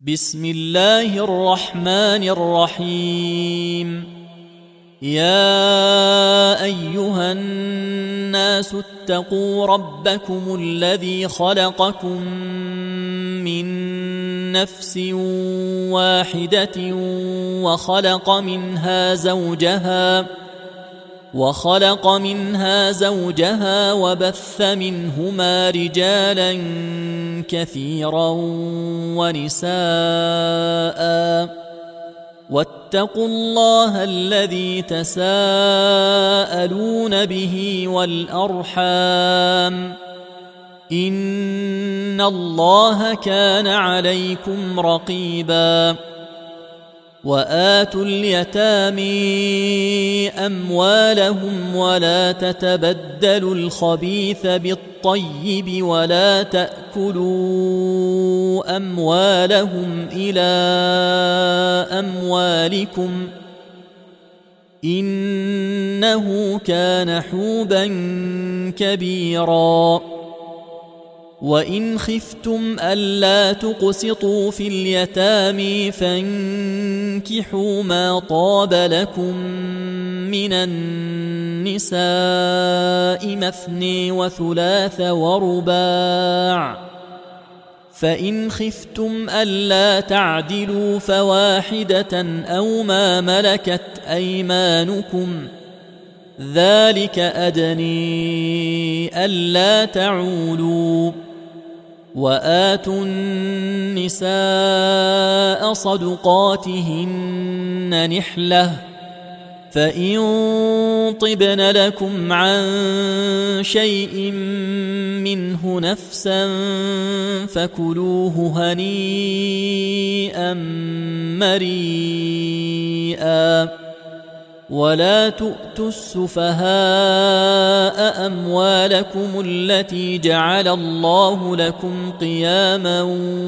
بسم الله الرحمن الرحيم. يا أيها الناس اتقوا ربكم الذي خلقكم من نفس واحدة وخلق منها زوجها وبث منهما رجالا كثيرا ونساء، واتقوا الله الذي تساءلون به والأرحام، إن الله كان عليكم رقيبا. وآتوا اليتامى أموالهم ولا تتبدلوا الخبيث بالطيب ولا تأكلوا أموالهم إلى أموالكم، إنه كان حوبا كبيرا. وإن خفتم ألا تقسطوا في اليتامى فانكحوا ما طاب لكم من النساء مثني وثلاث ورباع، فإن خفتم ألا تعدلوا فواحدة أو ما ملكت أيمانكم، ذلك أدني ألا تعولوا. وآتوا النساء صدقاتهن نحلة، فإن طبن لكم عن شيء منه نفسا فكلوه هنيئا مريئا. ولا تؤتوا السفهاء أموالكم التي جعل الله لكم قياما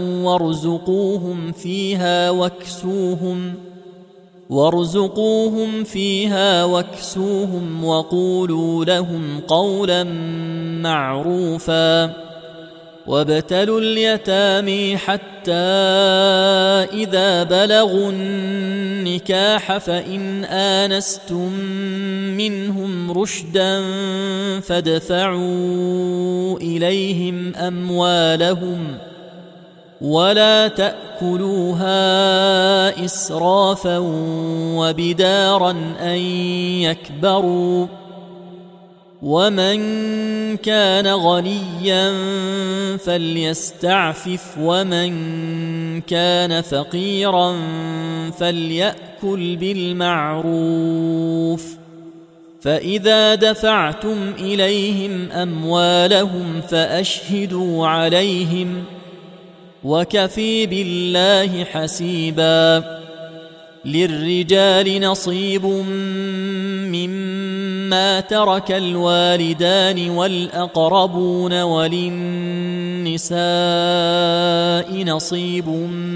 وارزقوهم فيها واكسوهم وقولوا لهم قولا معروفا. وابتلوا اليتامى حتى إذا بلغوا النكاح فإن آنستم منهم رشدا فادفعوا إليهم أموالهم ولا تأكلوها إسرافا وبدارا أن يكبروا. ومن كان غنيا فليستعفف ومن كان فقيرا فليأكل بالمعروف. فإذا دفعتم إليهم أموالهم فأشهدوا عليهم، وكفى بالله حسيبا. للرجال نصيب مما ترك الوالدان والأقربون، وللنساء نصيب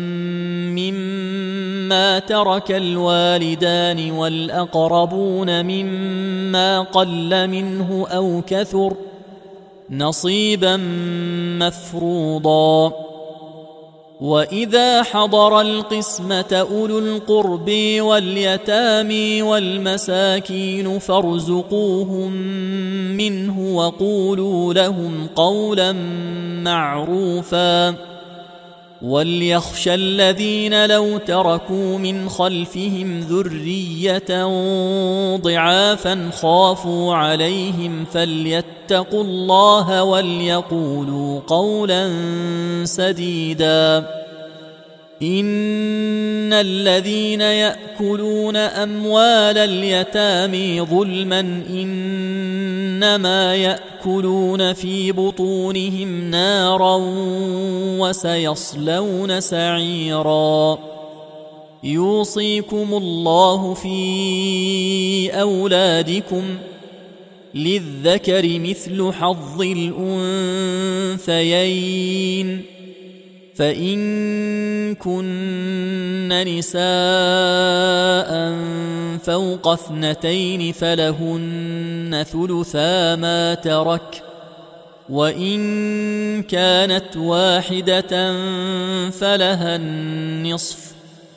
مما ترك الوالدان والأقربون مما قل منه أو كثر، نصيبا مفروضا. وإذا حضر القسمة أولو القرب واليتامى والمساكين فارزقوهم منه وقولوا لهم قولا معروفا. وليخشى الذين لو تركوا من خلفهم ذرية ضعافا خافوا عليهم فليتقوا الله وليقولوا قولا سديدا. إن الذين يأكلون أموال اليتامى ظلما إنما يأكلون في بطونهم نارا وسيصلون سعيرا. يوصيكم الله في أولادكم، للذكر مثل حظ الأنثيين، فإن كن نساء فوق 2 فلهن ثلثا ما ترك، وإن كانت واحدة فلها النصف،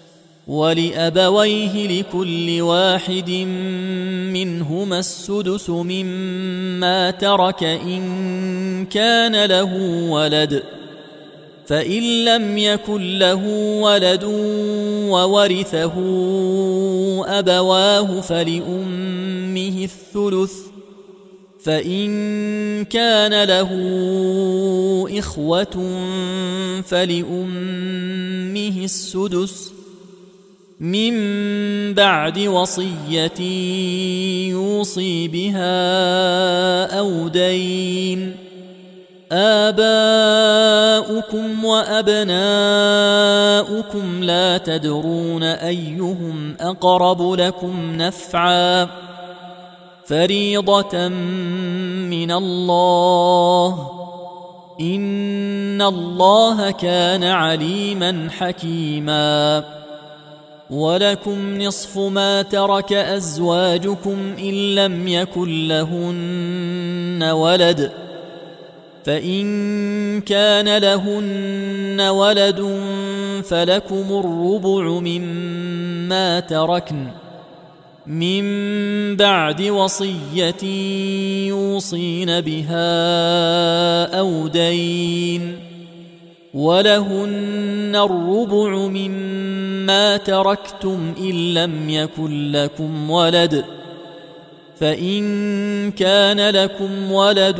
ولأبويه لكل واحد منهما السدس مما ترك إن كان له ولد، فإن لم يكن له ولد وورثه أبواه فلأمه الثلث، فإن كان له إخوة فلأمه السدس من بعد وصية يوصي بها أو دين. آباؤكم وأبناؤكم لا تدرون أيهم أقرب لكم نفعا، فريضة من الله، إن الله كان عليما حكيما. ولكم نصف ما ترك أزواجكم إن لم يكن لهن ولد، فإن كان لهن ولد فلكم الربع مما تركن من بعد وصية يوصين بها أو دين، ولهن الربع مما تركتم إن لم يكن لكم ولد، فإن كان لكم ولد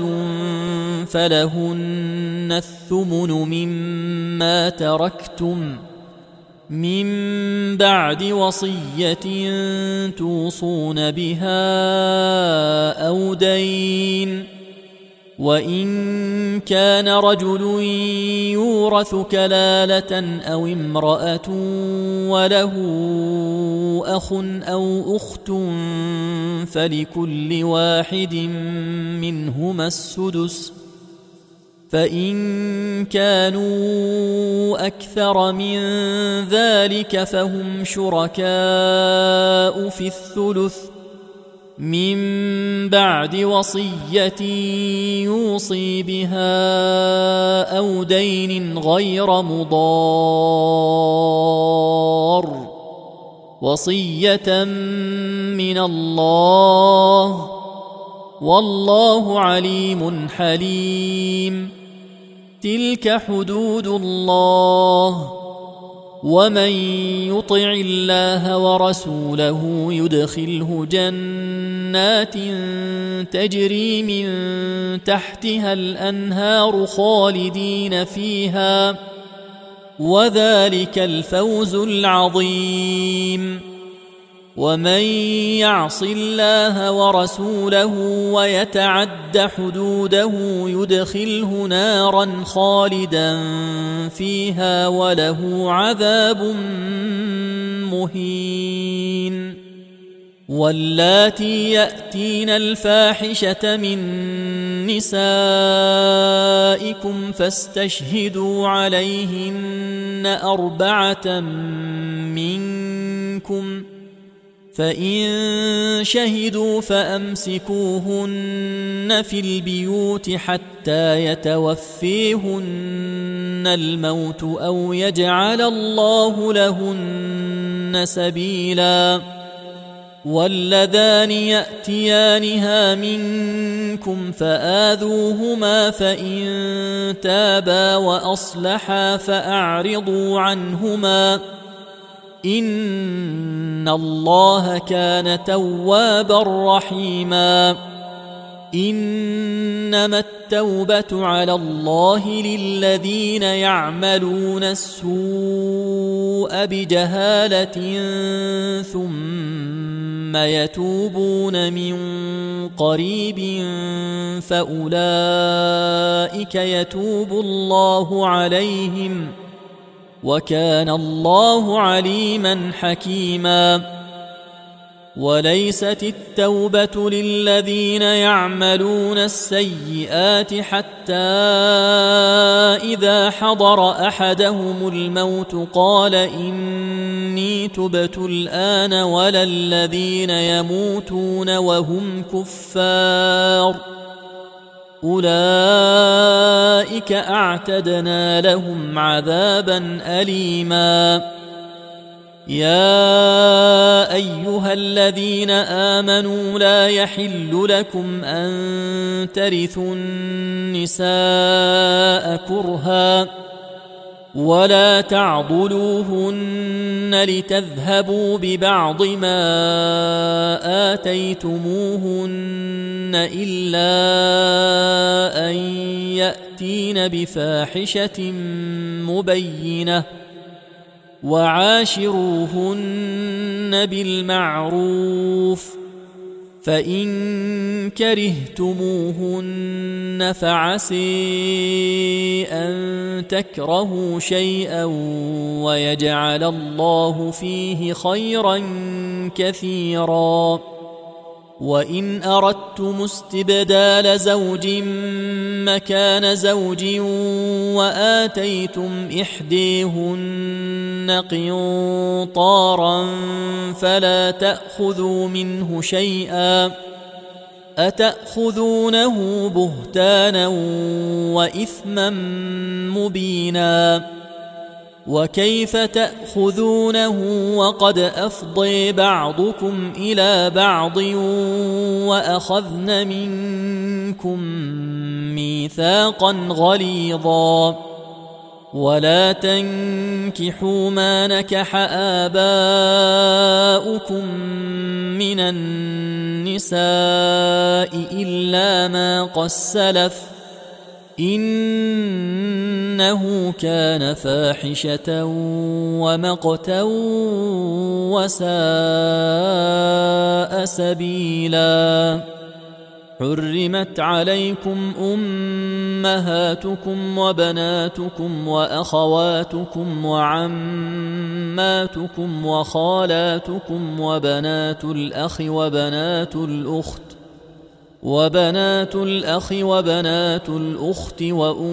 فلهن الثمن مما تركتم من بعد وصية توصون بها أو دين. وإن كان رجل يورث كلالة أو امرأة وله أخ أو أخت فلكل واحد منهما السدس، فإن كانوا أكثر من ذلك فهم شركاء في الثلث من بعد وصية يوصي بها أو دين غير مضار، وصية من الله، والله عليم حليم. تلك حدود الله، ومن يطع الله ورسوله يدخله جنات تجري من تحتها الأنهار خالدين فيها، وذلك الفوز العظيم. ومن يعص الله ورسوله ويتعد حدوده يدخله نارا خالدا فيها وله عذاب مهين. واللاتي يأتين الفاحشة من نسائكم فاستشهدوا عليهن 4 منكم، فإن شهدوا فأمسكوهن في البيوت حتى يتوفيهن الموت أو يجعل الله لهن سبيلا. واللذان يأتيانها منكم فآذوهما، فإن تابا وأصلحا فأعرضوا عنهما، إن الله كان توابا رحيما. إنما التوبة على الله للذين يعملون السوء بجهالة ثم يتوبون من قريب فأولئك يتوب الله عليهم، وكان الله عليما حكيما. وليست التوبة للذين يعملون السيئات حتى إذا حضر أحدهم الموت قال إني تبت الآن، ولا الذين يموتون وهم كفار أولئك أعتدنا لهم عذابا أليما. يا أيها الذين آمنوا لا يحل لكم أن ترثوا النساء كرها ولا تعضلوهن لتذهبوا ببعض ما آتيتموهن إلا أن يأتين بفاحشة مبينة وعاشروهن بالمعروف فإن كرهتموهن فعسي أن تكرهوا شيئا ويجعل الله فيه خيرا كثيرا. وإن أردتم استبدال زوج مكان زوج وآتيتم إحديهن قنطارا فلا تأخذوا منه شيئا أتأخذونه بهتانا وإثما مبينا. وكيف تأخذونه وقد أفضي بعضكم إلى بعض وأخذن منكم ميثاقا غليظا. ولا تنكحوا ما نكح آباؤكم من النساء إلا ما قد سلف إنه كان فاحشة ومقتا وساء سبيلا. حرمت عليكم أمهاتكم وبناتكم وأخواتكم وعماتكم وخالاتكم وبنات الأخ وبنات الأخت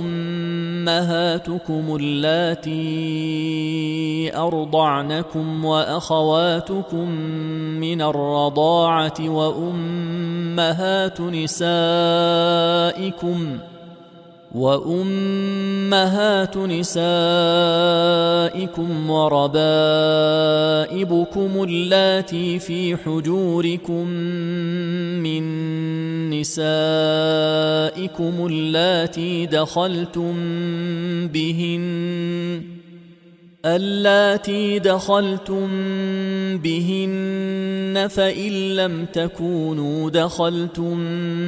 وأمهاتكم اللاتي أرضعنكم وأخواتكم من الرضاعة وأمهات نسائكم وربائبكم اللاتي في حجوركم من نسائكم اللاتي دخلتم بهن فإن لم تكونوا دخلتم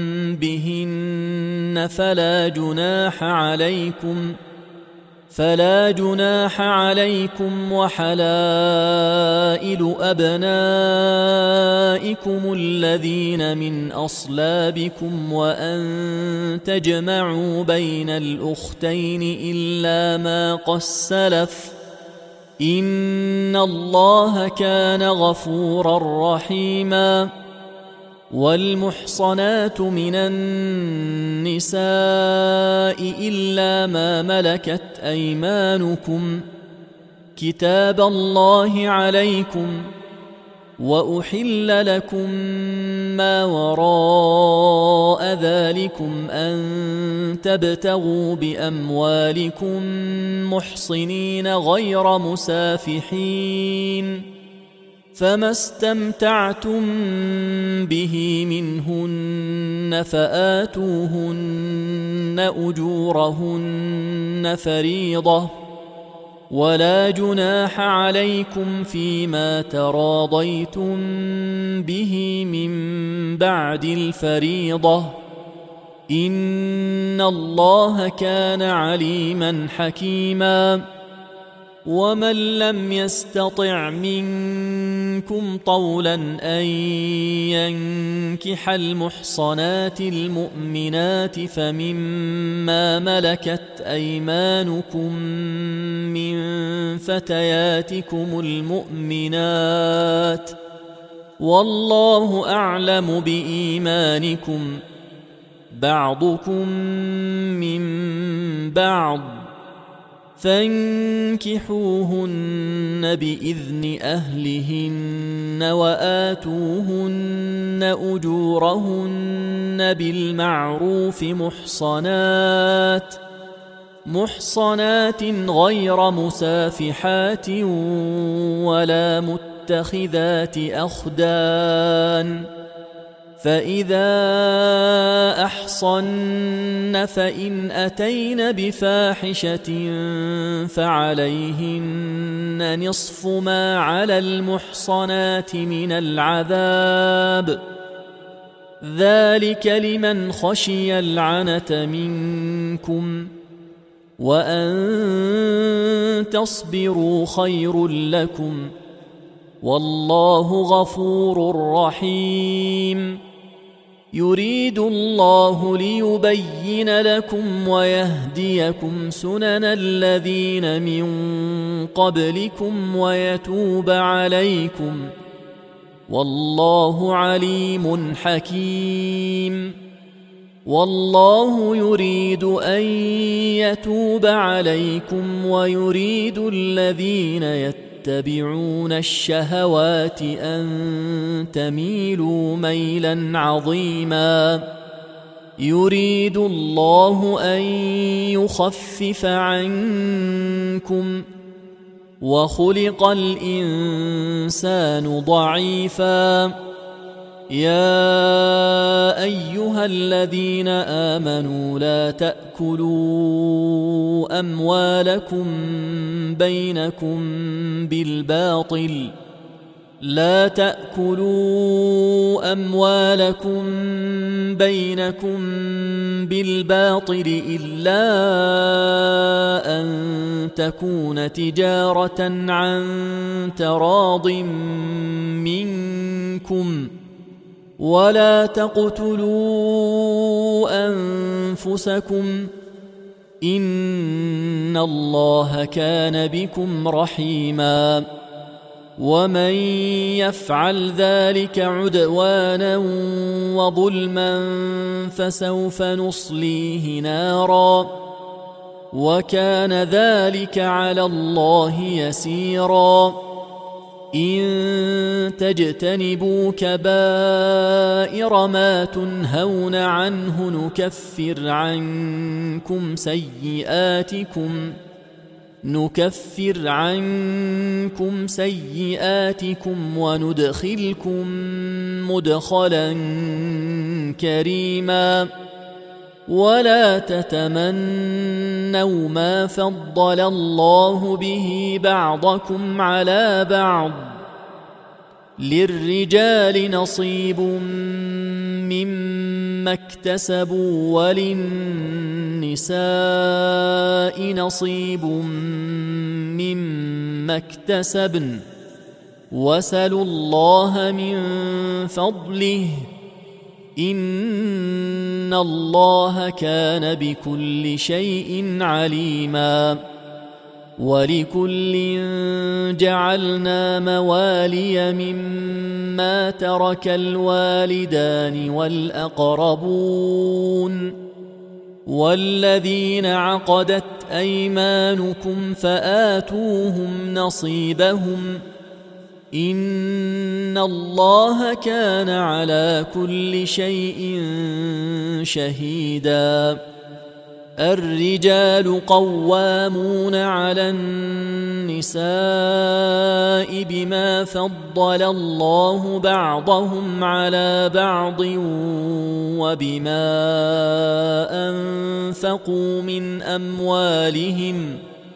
بهن فلا جناح عليكم وحلائل أبنائكم الذين من أصلابكم وأن تجمعوا بين الأختين إلا ما قد سلف إن الله كان غفورا رحيما. والمحصنات من النساء إلا ما ملكت أيمانكم كتاب الله عليكم وأحل لكم ما وراء ذلكم أن تبتغوا بأموالكم محصنين غير مسافحين فما استمتعتم به منهن فآتوهن أجورهن فريضة ولا جناح عليكم فيما تراضيتم به من بعد الفريضة إن الله كان عليما حكيما. ومن لم يستطع منكم طولا أن ينكح المحصنات المؤمنات فمما ملكت أيمانكم من فتياتكم المؤمنات والله أعلم بإيمانكم بعضكم من بعض فانكحوهن بإذن أهلهن وآتوهن أجورهن بالمعروف محصنات غير مسافحات ولا متخذات أخدان، فإذا أحصن فإن أتين بفاحشة فعليهن نصف ما على المحصنات من العذاب، ذلك لمن خشي العنة منكم، وأن تصبروا خير لكم، والله غفور رحيم. يريد الله ليبين لكم ويهديكم سنن الذين من قبلكم ويتوب عليكم، والله عليم حكيم. والله يريد أن يتوب عليكم ويريد الذين يتبعون الشهوات أن تميلوا ميلا عظيما. يريد الله أن يخفف عنكم، وخلق الإنسان ضعيفا. يا أيها الذين آمنوا لا تأكلوا أموالكم بينكم بالباطل إلا أن تكون تجارة عن تراض منكم، ولا تقتلوا أنفسكم، إن الله كان بكم رحيما. ومن يفعل ذلك عدوانا وظلما فسوف نصليه نارا، وكان ذلك على الله يسيرا. إن تجتنبوا كبائر ما تنهون عنه نكفر عنكم سيئاتكم وندخلكم مدخلا كريما. ولا تتمنوا ما فضل الله به بعضكم على بعض، للرجال نصيب مما اكتسبوا وللنساء نصيب مما اكتسبن، واسألوا الله من فضله، إن الله كان بكل شيء عليما. ولكل جعلنا موالي مما ترك الوالدان والأقربون والذين عقدت أيمانكم فآتوهم نصيبهم، إن الله كان على كل شيء شهيدا. الرجال قوامون على النساء بما فضل الله بعضهم على بعض وبما أنفقوا من أموالهم،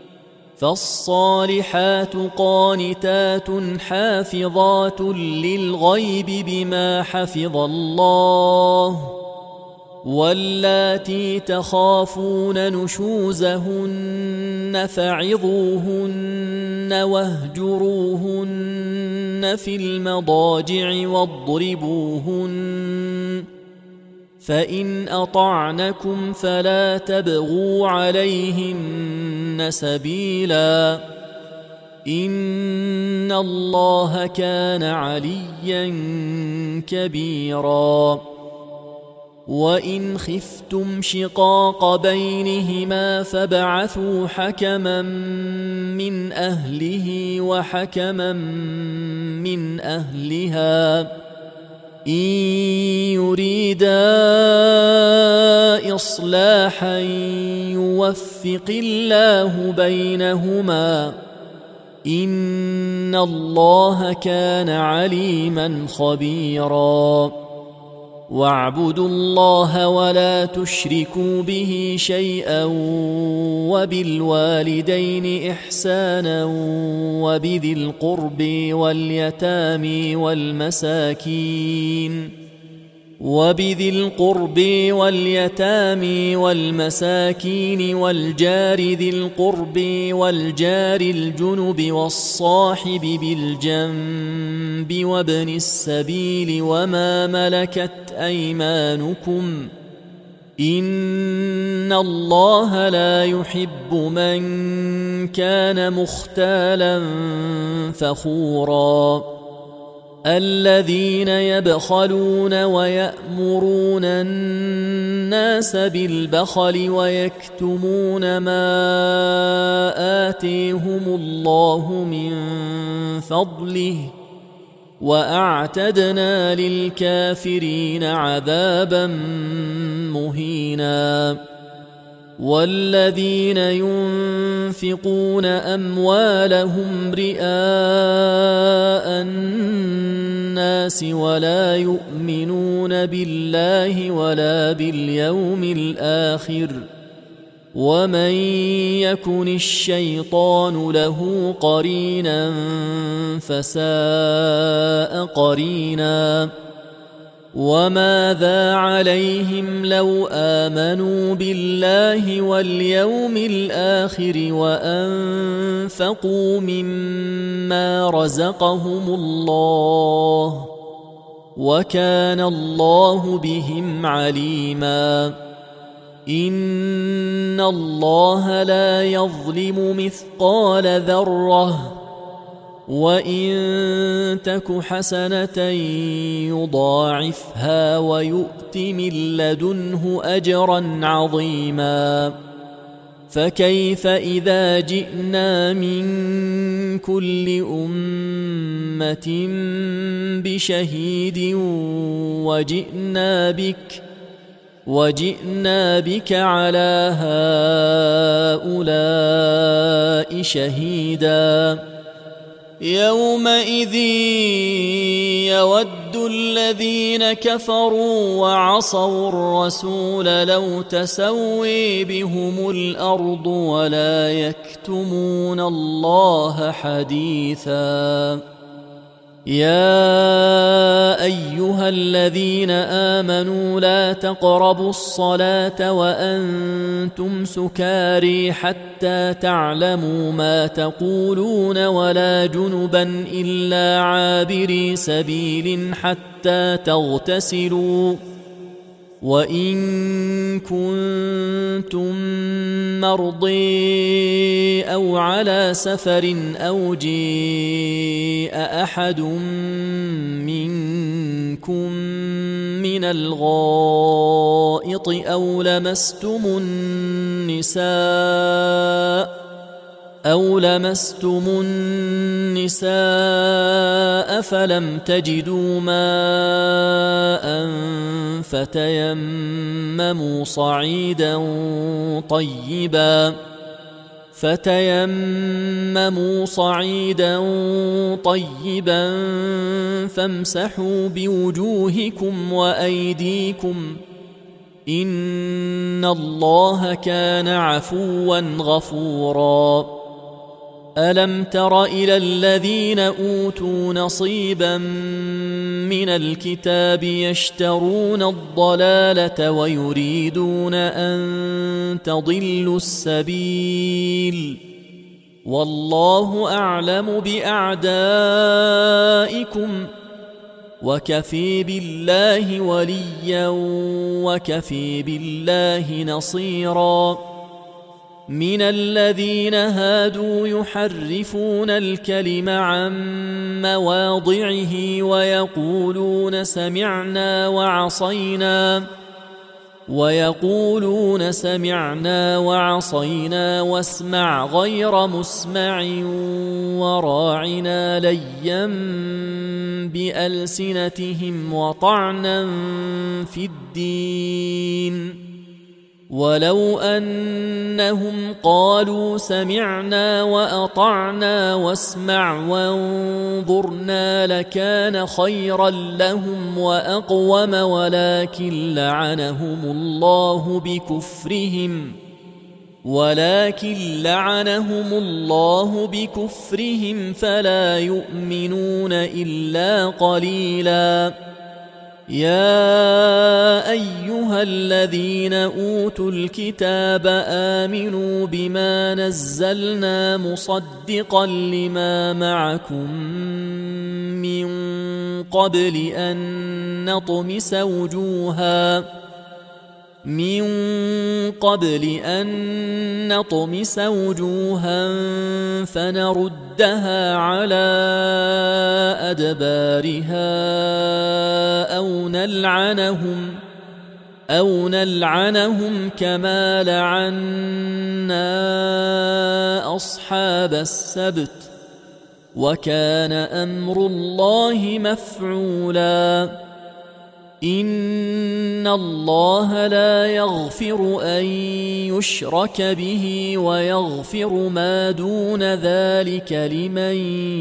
فالصالحات قانتات حافظات للغيب بما حفظ الله، واللاتي تخافون نشوزهن فعظوهن واهجروهن في المضاجع واضربوهن، فإن أطعنكم فلا تبغوا عليهن سبيلا، إن الله كان عليا كبيرا. وإن خفتم شقاق بينهما فابعثوا حكما من أهله وحكما من أهلها إن يريدا إصلاحا يوفق الله بينهما إن الله كان عليما خبيرا واعبدوا الله ولا تشركوا به شيئا وبالوالدين إحسانا وبذي القرب واليتامى والمساكين والجار ذي القرب والجار الجنب والصاحب بالجنب وابن السبيل وما ملكت أيمانكم إن الله لا يحب من كان مختالا فخورا الذين يبخلون ويأمرون الناس بالبخل ويكتمون ما آتيهم الله من فضله وأعتدنا للكافرين عذابا مهينا والذين ينفقون أموالهم رئاء الناس ولا يؤمنون بالله ولا باليوم الآخر ومن يكن الشيطان له قرينا فساء قرينا وماذا عليهم لو آمنوا بالله واليوم الآخر وأنفقوا مما رزقهم الله وكان الله بهم عليما إن الله لا يظلم مثقال ذرة وإن تك حسنة يضاعفها ويؤت من لدنه أجرا عظيما فكيف إذا جئنا من كل أمة بشهيد وجئنا بك على هؤلاء شهيدا يومئذ يود الذين كفروا وعصوا الرسول لو تسوي بهم الأرض ولا يكتمون الله حديثا يا أيها الذين آمنوا لا تقربوا الصلاة وأنتم سكاري حتى تعلموا ما تقولون ولا جنبا إلا عابري سبيل حتى تغتسلوا وإن كنتم مرضي أو على سفر أو جاء أحد منكم من الغائط أو لمستم النساء فلم تجدوا ماء فتيمموا صعيدا طيبا فامسحوا بوجوهكم وأيديكم إن الله كان عفوا غفورا ألم تر إلى الذين أوتوا نصيبا من الكتاب يشترون الضلالة ويريدون أن تضلوا السبيل والله أعلم بأعدائكم وكفي بالله وليا وكفي بالله نصيرا من الذين هادوا يحرفون الكلم عن مواضعه ويقولون سمعنا وعصينا ويقولون سمعنا وعصينا واسمع غير مسمع وراعنا ليا بألسنتهم وطعنا في الدين ولو أنهم قالوا سمعنا وأطعنا واسمع وانظرنا لكان خيرا لهم وأقوم ولكن لعنهم الله بكفرهم فلا يؤمنون إلا قليلا. يا أيها الذين أوتوا الكتاب آمنوا بما نزلنا مصدقا لما معكم من قبل أن نطمس وجوها فنردها على أدبارها أو نلعنهم كما لعنا أصحاب السبت وكان أمر الله مفعولا. إن الله لا يغفر أن يشرك به ويغفر ما دون ذلك لمن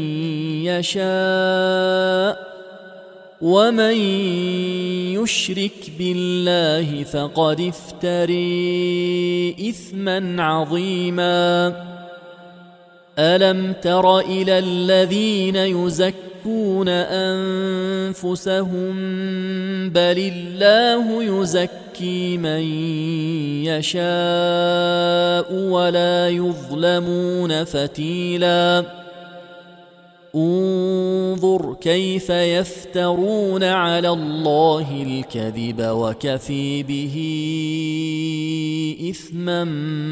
يشاء ومن يشرك بالله فقد افتري إثما عظيما. ألم تر إلى الذين يزكون أنفسهم بل الله يزكي من يشاء ولا يظلمون فتيلا. انظر كيف يفترون على الله الكذب وكفى به إثما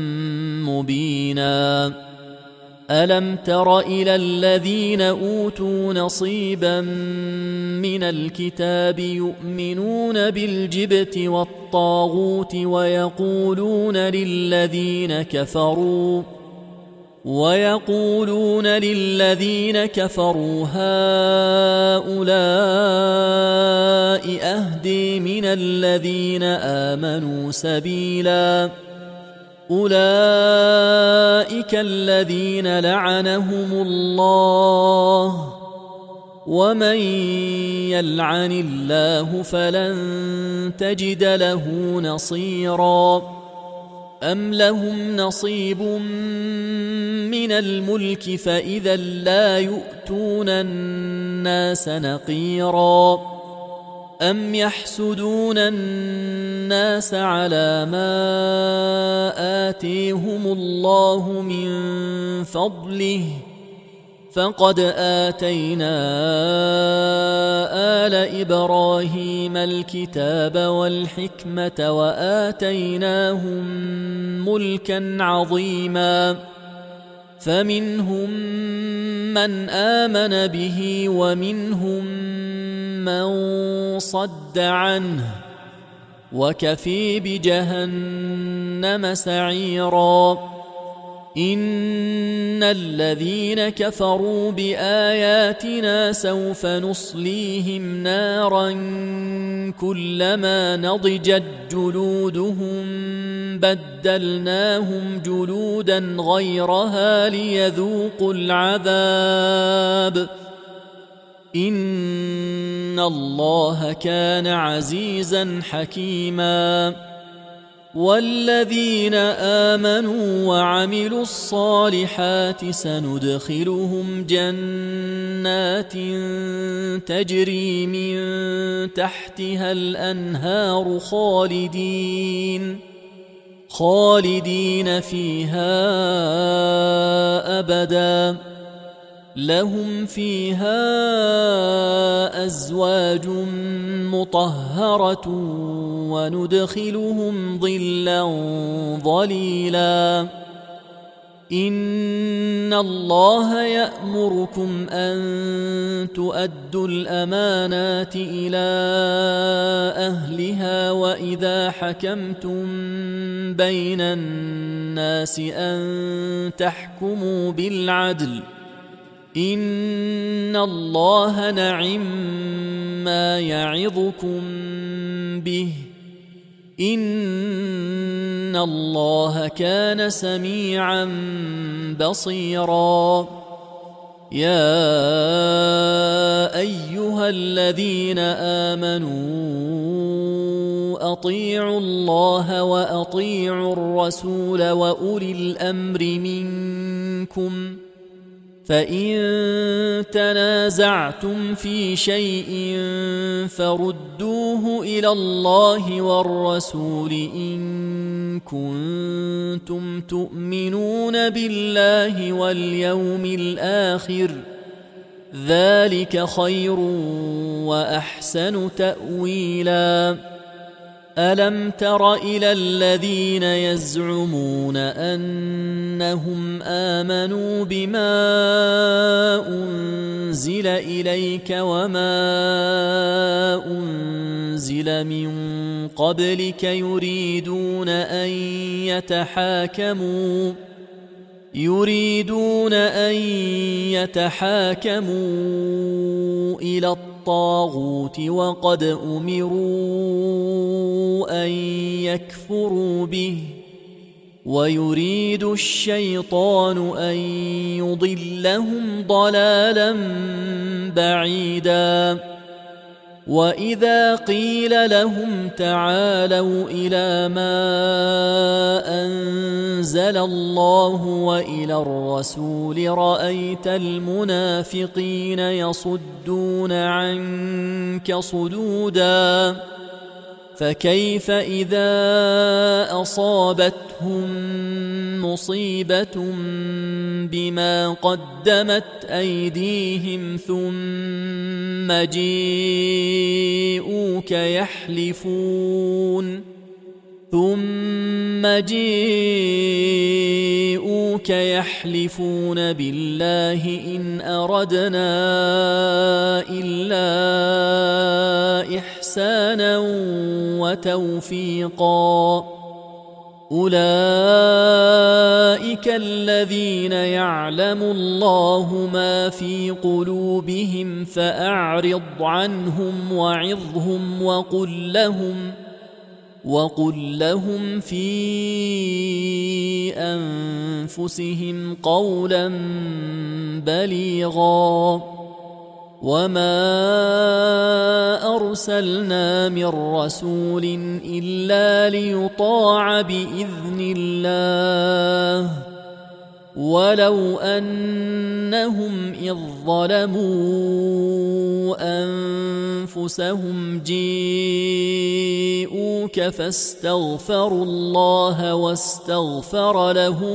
مبينا. ألم تر إلى الذين أوتوا نصيبا من الكتاب يؤمنون بالجبت والطاغوت ويقولون للذين كفروا هؤلاء أهدي من الذين آمنوا سبيلا. أولئك الذين لعنهم الله ومن يلعن الله فلن تجد له نصيرا. أم لهم نصيب من الملك فإذا لا يؤتون الناس نقيرا. أم يحسدون الناس على ما آتيهم الله من فضله فقد آتينا آل إبراهيم الكتاب والحكمة وآتيناهم ملكا عظيما. فمنهم من آمن به ومنهم من صد عنه وكفى بجهنم سعيرا. إن الذين كفروا بآياتنا سوف نصليهم نارا كلما نضجت جلودهم بدلناهم جلودا غيرها ليذوقوا العذاب. إن الله كان عزيزا حكيما. والذين آمنوا وعملوا الصالحات سندخلهم جنات تجري من تحتها الأنهار خالدين فيها أبدا لهم فيها أزواج مطهرة وندخلهم ظلا ظليلا. إن الله يأمركم أن تؤدوا الأمانات إلى أهلها وإذا حكمتم بين الناس أن تحكموا بالعدل إن الله نعم ما يعظكم به إن الله كان سميعا بصيرا يا أيها الذين آمنوا أطيعوا الله وأطيعوا الرسول وأولي الأمر منكم فإن تنازعتم في شيء فردوه إلى الله والرسول إن كنتم تؤمنون بالله واليوم الآخر ذلك خير وأحسن تأويلا ألم تر إلى الذين يزعمون أنهم آمنوا بما أنزل إليك وما أنزل من قبلك يريدون أن يتحاكموا إلى الطاغوت وقد أمروا أن يكفروا به ويريد الشيطان أن يضلهم ضلالا بعيدا وإذا قيل لهم تعالوا إلى ما أنزل الله وإلى الرسول رأيت المنافقين يصدون عنك صدودا فكيف إذا أصابتهم مصيبة بما قدمت أيديهم ثم جيءوك يحلفون بالله إن أردنا إلا إحسانا وتوفيقا أولئك الذين يعلم الله ما في قلوبهم فأعرض عنهم وعظهم وقل لهم في أنفسهم قولا بليغا وما أرسلنا من رسول إلا ليطاع بإذن الله ولو أنهم إذ ظلموا أنفسهم جيءوك فاستغفروا الله واستغفر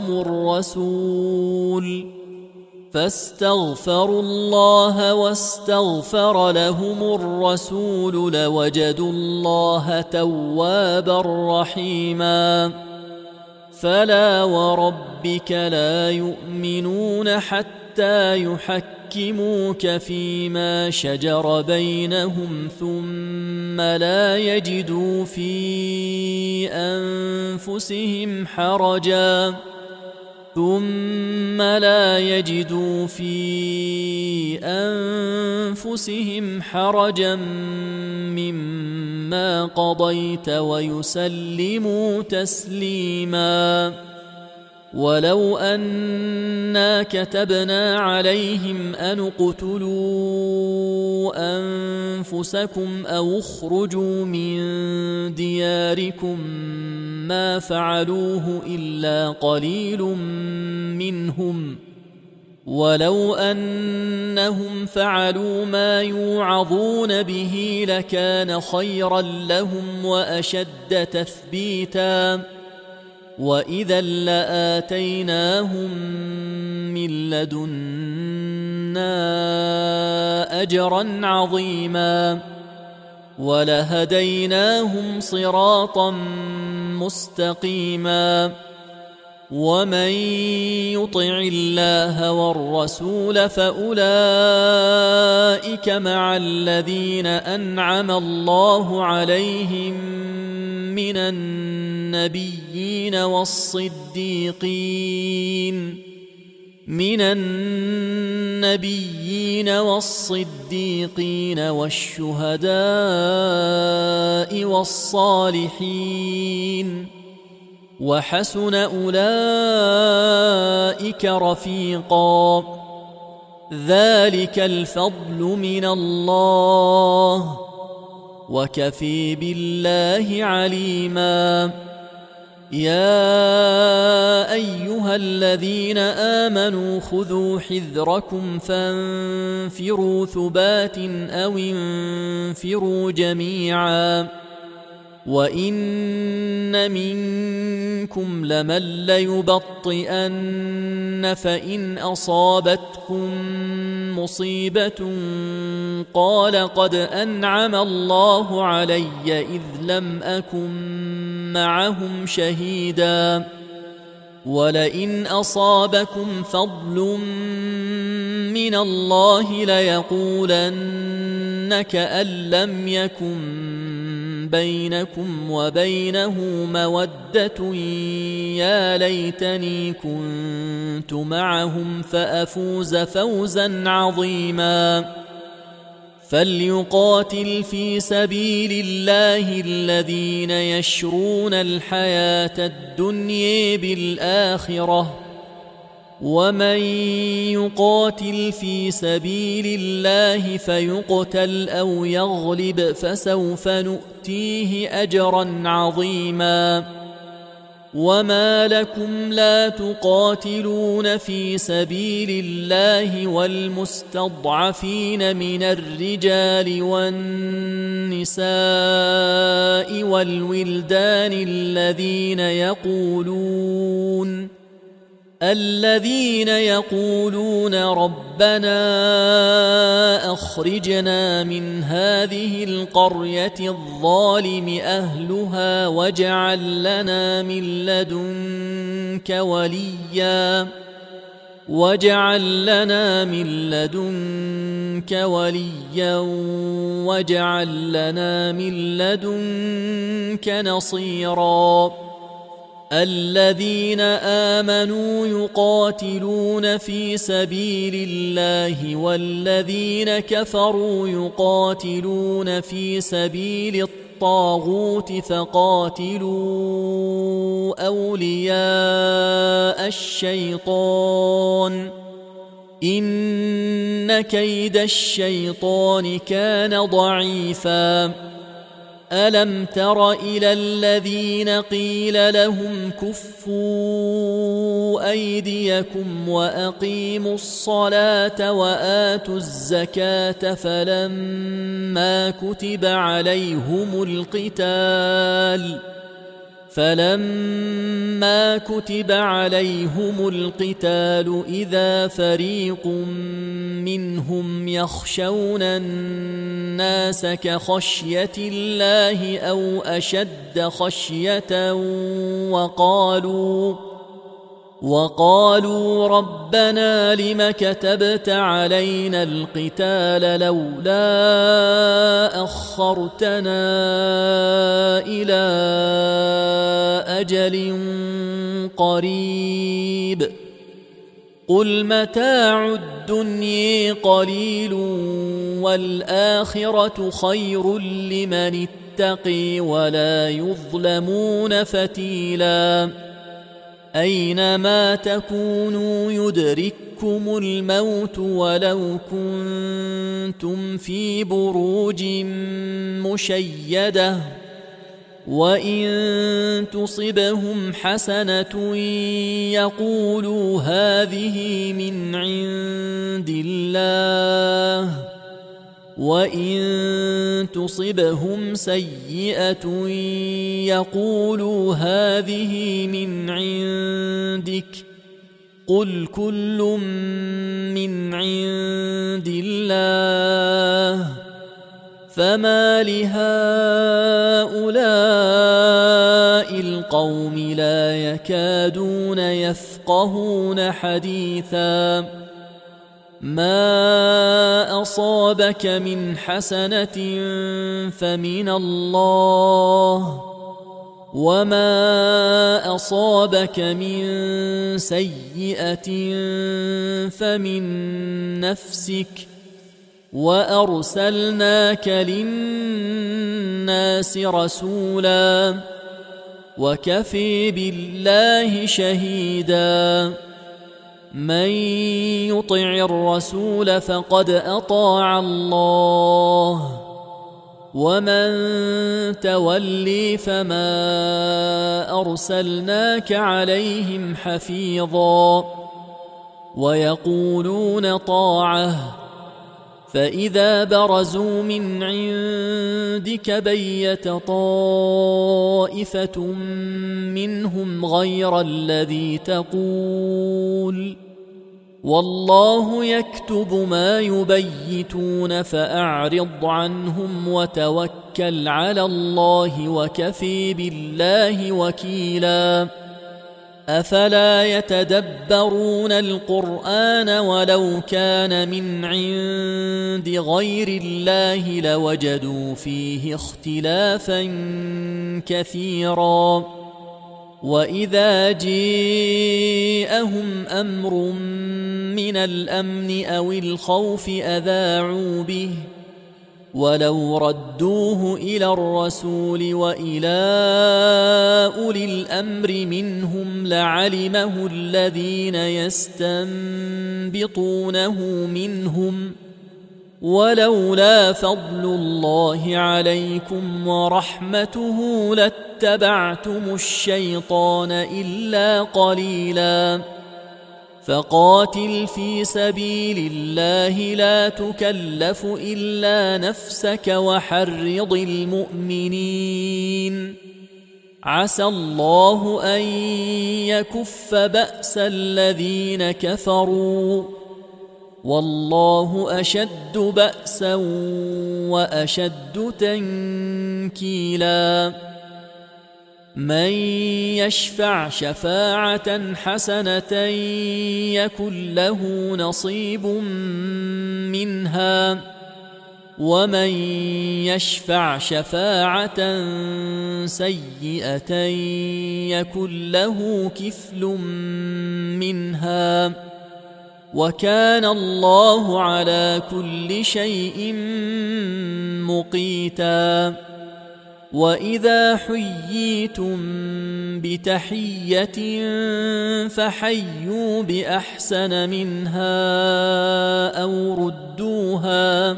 لهم الرسول لوجدوا الله توابا رحيما فلا وربك لا يؤمنون حتى يحكموك فيما شجر بينهم ثم لا يجدوا في أنفسهم حرجا مما قضيت ويسلموا تسليما ولو أنا كتبنا عليهم أن اقتلوا أنفسكم أو اخرجوا من دياركم ما فعلوه إلا قليل منهم ولو أنهم فعلوا ما يوعظون به لكان خيرا لهم وأشد تثبيتا وإذا لآتيناهم من لدنا أجرا عظيما ولهديناهم صراطا مستقيما ومن يطع الله والرسول فأولئك مع الذين أنعم الله عليهم من النبيين والصديقين والشهداء والصالحين، وحسن أولئك رفيقا. ذلك الفضل من الله، وكفي بالله عليما. يا أيها الذين آمنوا خذوا حذركم فانفروا ثبات أو انفروا جميعا، وإن منكم لمن ليبطئن فإن أصابتكم مصيبة قال قد أنعم الله علي إذ لم أكن معهم شهيدا، ولئن أصابكم فضل من الله ليقولن كأن لم يكن بينكم وبينه مودة يا ليتني كنت معهم فأفوز فوزا عظيما. فليقاتل في سبيل الله الذين يشرون الحياة الدنيا بالآخرة، ومن يقاتل في سبيل الله فيقتل أو يغلب فسوف نؤتيه أجرا عظيما. وما لكم لا تقاتلون في سبيل الله والمستضعفين من الرجال والنساء والولدان الذين يقولون ربنا أخرجنا من هذه القرية الظالم أهلها واجعل لنا من لدنك وليا واجعل لنا من لدنك نصيرا. الذين آمنوا يقاتلون في سبيل الله والذين كفروا يقاتلون في سبيل الطاغوت فقاتلوا أولياء الشيطان إن كيد الشيطان كان ضعيفا. ألم تر إلى الذين قيل لهم كفوا أيديكم وأقيموا الصلاة وآتوا الزكاة فلما كتب عليهم القتال إذا فريق منهم يخشون الناس كخشية الله أو أشد خشية وقالوا ربنا لم كتبت علينا القتال لولا أخرتنا إلى أجل قريب قل متاع الدنيا قليل والآخرة خير لمن اتقي ولا يظلمون فتيلا. أينما تكونوا يدرككم الموت ولو كنتم في بروج مشيدة وإن تصبهم حسنة يقولوا هذه من عند الله وإن تصبهم سيئة يقولوا هذه من عندك قل كل من عند الله فما لهؤلاء القوم لا يكادون يفقهون حديثا ما أصابك من حسنة فمن الله وما أصابك من سيئة فمن نفسك وأرسلناك للناس رسولا وكفي بالله شهيدا من يطع الرسول فقد أطاع الله ومن تولي فما أرسلناك عليهم حفيظا ويقولون طاعة فإذا برزوا من عندك بيت طائفة منهم غير الذي تقول والله يكتب ما يبيتون فأعرض عنهم وتوكل على الله وكفي بالله وكيلا أفلا يتدبرون القرآن ولو كان من عند غير الله لوجدوا فيه اختلافا كثيرا وإذا جاءهم أمر من الأمن أو الخوف أذاعوا به ولو ردوه إلى الرسول وإلى أولي الأمر منهم لعلمه الذين يستنبطونه منهم ولولا فضل الله عليكم ورحمته لاتبعتم الشيطان إلا قليلا فقاتل في سبيل الله لا تكلف إلا نفسك وحرض المؤمنين عسى الله أن يكف بأس الذين كفروا والله أشد بأسا وأشد تنكيلا من يشفع شفاعة حسنة يكن له نصيب منها ومن يشفع شفاعة سيئة يكن له كفل منها وكان الله على كل شيء مقيتا وإذا حييتم بتحية فحيوا بأحسن منها أو ردوها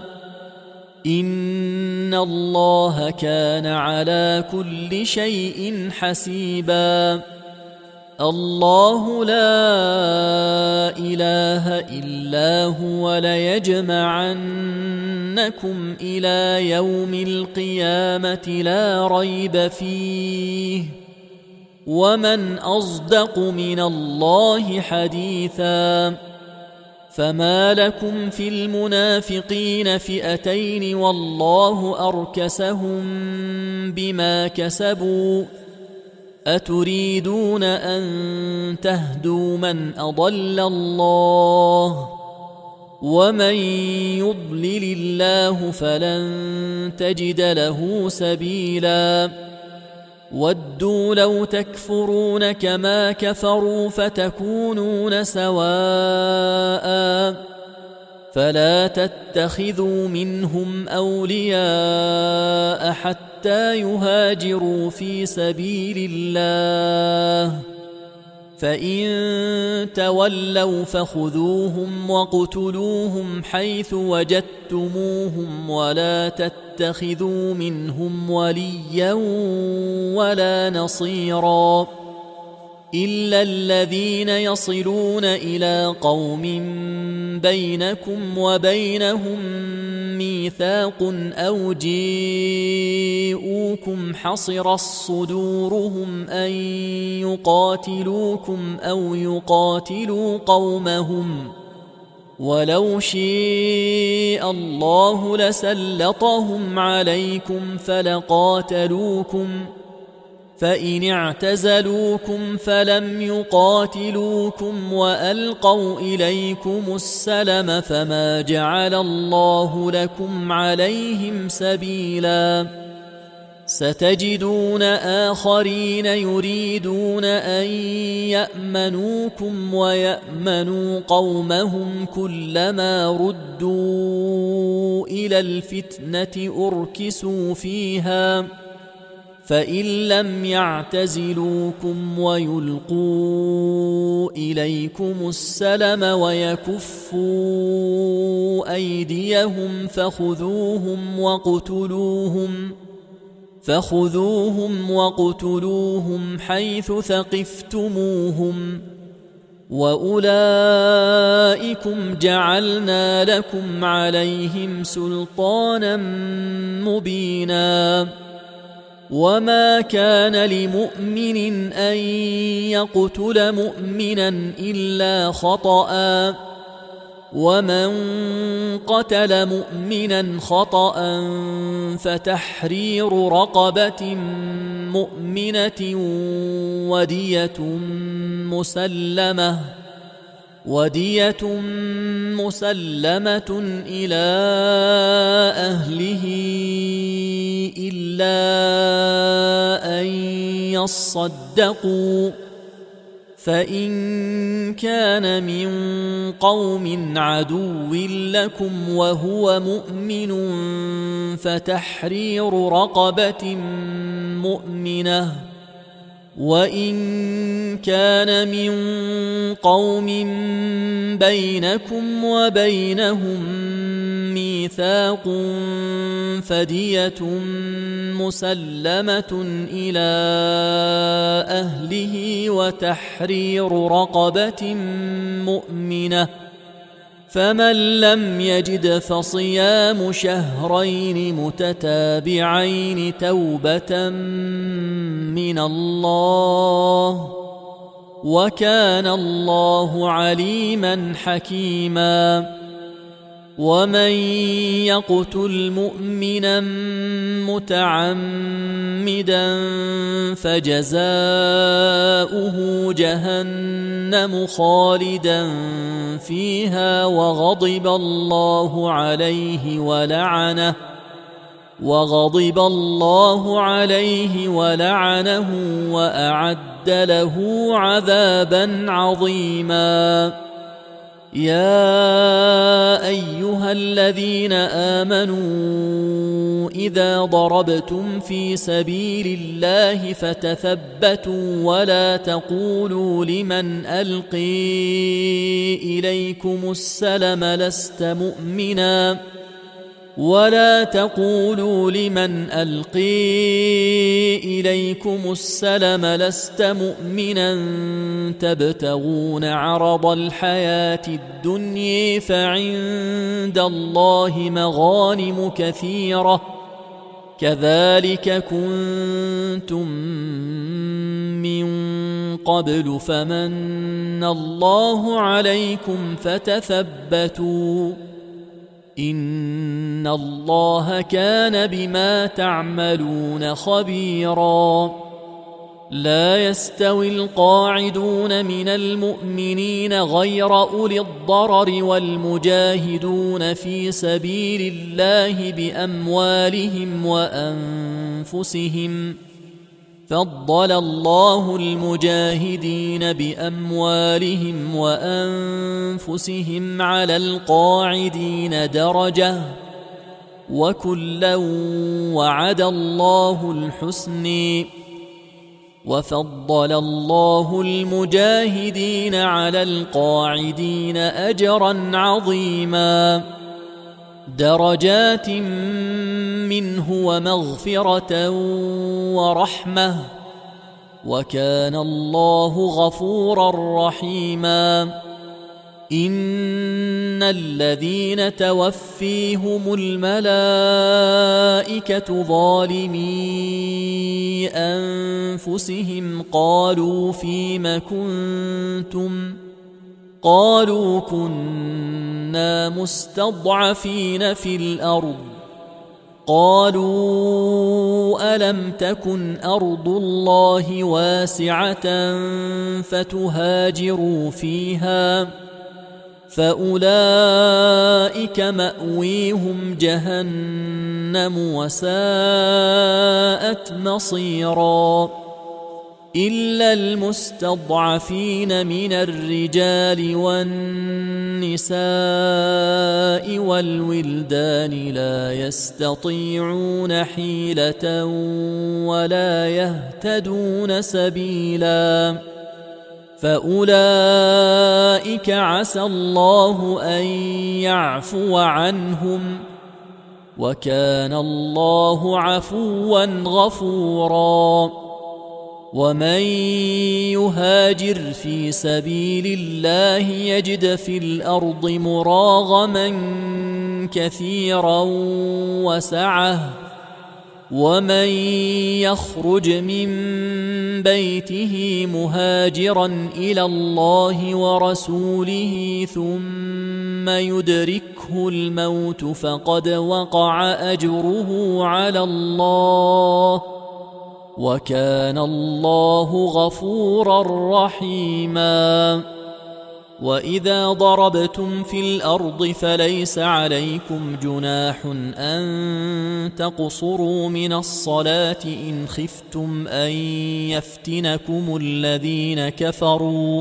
إن الله كان على كل شيء حسيبا الله لا إله إلا هو ليجمعنكم إلى يوم القيامة لا ريب فيه ومن أصدق من الله حديثا فما لكم في المنافقين فئتين والله أركسهم بما كسبوا أتريدون أن تهدوا من أضل الله ومن يضلل الله فلن تجد له سبيلا ودوا لو تكفرون كما كفروا فتكونون سواء فلا تتخذوا منهم أولياء حتى يهاجروا في سبيل الله فإن تولوا فخذوهم واقتلوهم حيث وجدتموهم ولا تتخذوا منهم وليا ولا نصيرا إلا الذين يصلون إلى قوم بينكم وبينهم ميثاق أو جاءوكم حصرت صدورهم أن يقاتلوكم أو يقاتلوا قومهم ولو شاء الله لسلطهم عليكم فإن اعتزلوكم فلم يقاتلوكم وألقوا إليكم السلم فما جعل الله لكم عليهم سبيلا ستجدون آخرين يريدون أن يأمنوكم ويأمنوا قومهم كلما ردوا إلى الفتنة أركسوا فيها فإن لم يعتزلوكم ويلقوا إليكم السلم ويكفوا أيديهم فخذوهم وقتلوهم حيث ثقفتموهم وأولئكم جعلنا لكم عليهم سلطانا مبينا وما كان لمؤمن أن يقتل مؤمنا إلا خطأ ومن قتل مؤمنا خطأ فتحرير رقبة مؤمنة ودية مسلمة إلى أهله إلا أن يصدقوا فإن كان من قوم عدو لكم وهو مؤمن فتحرير رقبة مؤمنة وإن كان من قوم بينكم وبينهم ميثاق فدية مسلمة إلى أهله وتحرير رقبة مؤمنة فمن لم يجد فصيام شهرين متتابعين توبة من الله وكان الله عليما حكيما ومن يقتل مؤمنا متعمدا فجزاؤه جهنم خالدا فيها وغضب الله عليه ولعنه وأعد له عذابا عظيما يا أيها الذين آمنوا إذا ضربتم في سبيل الله فتثبتوا ولا تقولوا لمن ألقي إليكم السلم لست مؤمنا تبتغون عرض الحياة الدنيا فعند الله مغانم كثيرة كذلك كنتم من قبل فمن الله عليكم فتثبتوا إن الله كان بما تعملون خبيرا لا يستوي القاعدون من المؤمنين غير أولي الضرر والمجاهدون في سبيل الله بأموالهم وأنفسهم فضل الله المجاهدين بأموالهم وأنفسهم على القاعدين درجة وكلا وعد الله الحسنى وفضل الله المجاهدين على القاعدين أجرا عظيما درجات منه ومغفرة ورحمة وكان الله غفورا رحيما إن الذين توفيهم الملائكة ظالمي أنفسهم قالوا فيم كنتم قالوا كنا مستضعفين في الأرض قالوا ألم تكن أرض الله واسعة فتهاجروا فيها فأولئك مأويهم جهنم وساءت مصيرا إلا المستضعفين من الرجال والنساء والولدان لا يستطيعون حيلة ولا يهتدون سبيلا فأولئك عسى الله أن يعفو عنهم وكان الله عفوا غفورا ومن يهاجر في سبيل الله يجد في الأرض مراغما كثيرا وسعة ومن يخرج من بيته مهاجرا إلى الله ورسوله ثم يدركه الموت فقد وقع أجره على الله وكان الله غفورا رحيما وإذا ضربتم في الأرض فليس عليكم جناح أن تقصروا من الصلاة إن خفتم أن يفتنكم الذين كفروا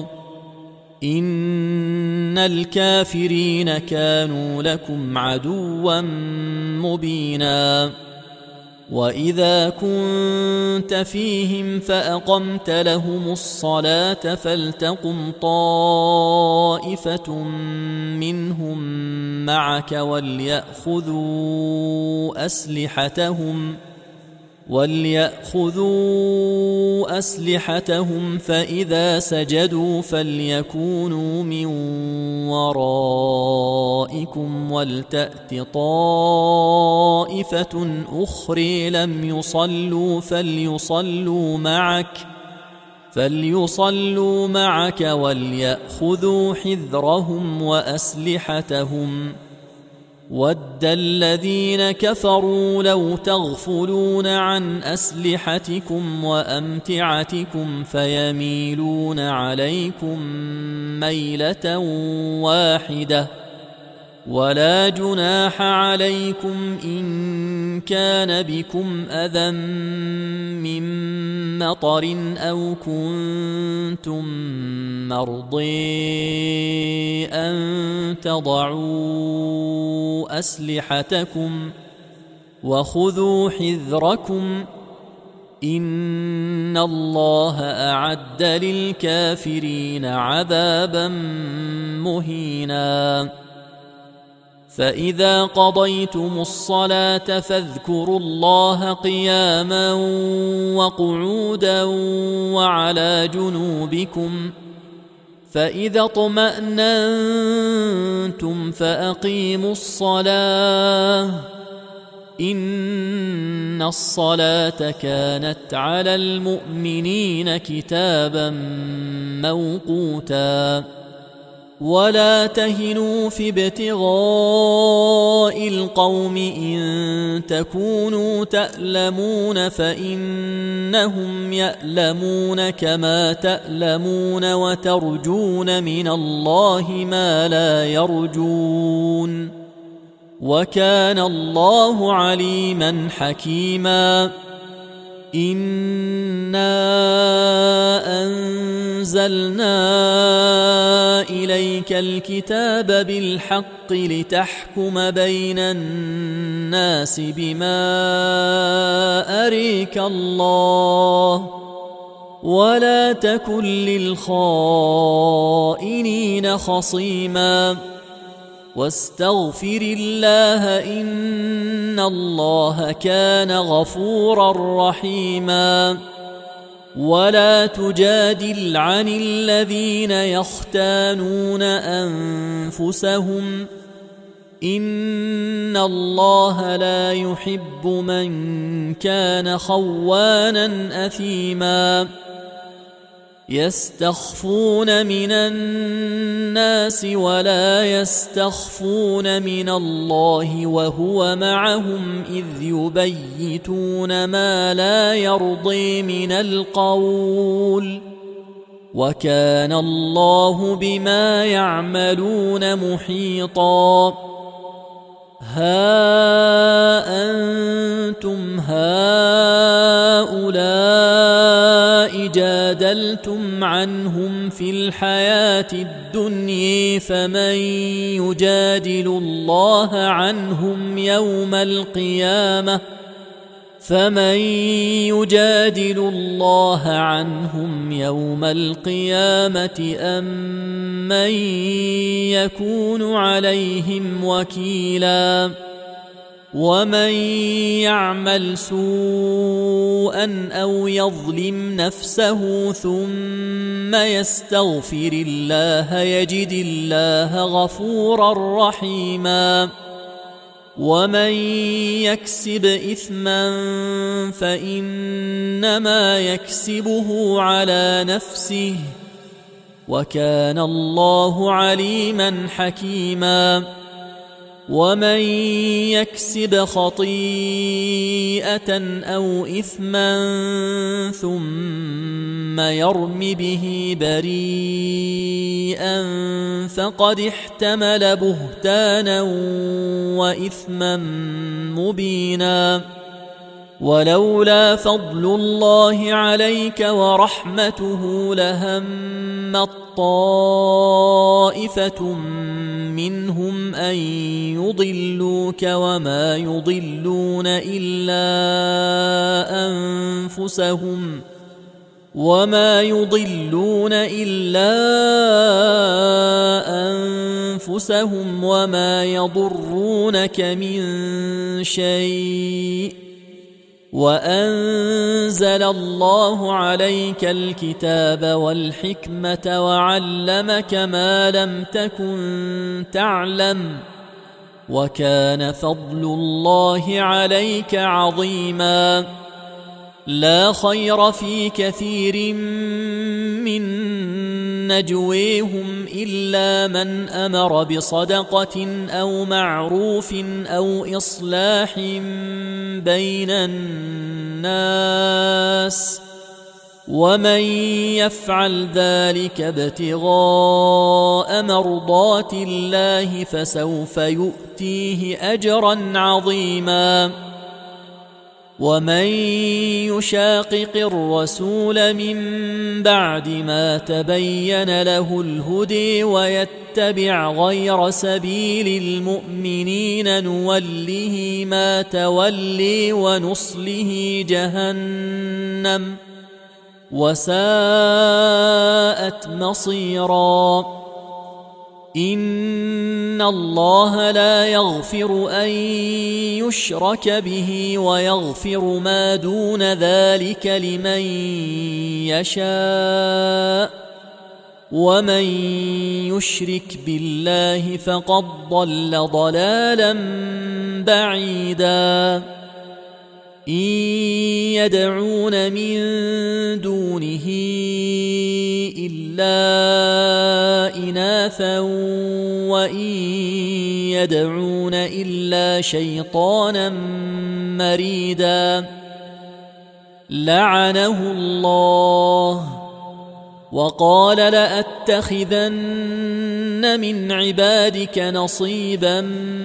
إن الكافرين كانوا لكم عدوا مبينا وإذا كنت فيهم فأقمت لهم الصلاة فلتقم طائفة منهم معك وليأخذوا أسلحتهم فإذا سجدوا فليكونوا من ورائكم ولتأت طائفة أخرى لم يصلوا فليصلوا معك وليأخذوا حذرهم وأسلحتهم ود الذين كفروا لو تغفلون عن أسلحتكم وأمتعتكم فيميلون عليكم ميلة واحدة ولا جناح عليكم إن كان بكم أذى من مطر أو كنتم مرضي أن تضعوا أسلحتكم وخذوا حذركم إن الله أعد للكافرين عذابا مهينا فإذا قضيتم الصلاة فاذكروا الله قياما وقعودا وعلى جنوبكم فإذا اطمأننتم فأقيموا الصلاة إن الصلاة كانت على المؤمنين كتابا موقوتا ولا تهنوا في ابتغاء القوم إن تكونوا تألمون فإنهم يألمون كما تألمون وترجون من الله ما لا يرجون وكان الله عليما حكيما إنا أنزلنا إليك الكتاب بالحق لتحكم بين الناس بما أريك الله ولا تكن للخائنين خصيما واستغفر الله إن الله كان غفورا رحيما ولا تجادل عن الذين يختانون أنفسهم إن الله لا يحب من كان خوانا أثيما يستخفون من الناس ولا يستخفون من الله وهو معهم إذ يبيتون ما لا يرضي من القول وكان الله بما يعملون محيطا ها أنتم هؤلاء جادلتم عنهم في الحياة الدنيا فمن يجادل الله عنهم يوم القيامة أم من يكون عليهم وكيلا ومن يعمل سوءا أو يظلم نفسه ثم يستغفر الله يجد الله غفورا رحيما ومن يكسب إثما فإنما يكسبه على نفسه وكان الله عليما حكيما ومن يكسب خطيئة أو إثما ثم يرم به بريئا فقد احتمل بهتانا وإثما مبينا ولولا فضل الله عليك ورحمته لهمت طائفة منهم أن يضلوك وما يضلون إلا أنفسهم وما يضرونك من شيء وأنزل الله عليك الكتاب والحكمة وعلمك ما لم تكن تعلم وكان فضل الله عليك عظيما لا خير في كثير من نجويهم إلا من أمر بصدقة أو معروف أو إصلاح بين الناس ومن يفعل ذلك ابتغاء مرضات الله فسوف يؤتيه أجرا عظيما ومن يشاقق الرسول من بعد ما تبين له الهدي ويتبع غير سبيل المؤمنين نوله ما تولي ونصله جهنم وساءت مصيرا إن الله لا يغفر أن يشرك به ويغفر ما دون ذلك لمن يشاء ومن يشرك بالله فقد ضل ضلالا بعيدا إن يدعون من دونه إلا إناثا وإن يدعون إلا شيطانا مريدا لعنه الله وقال لأتخذن من عبادك نصيبا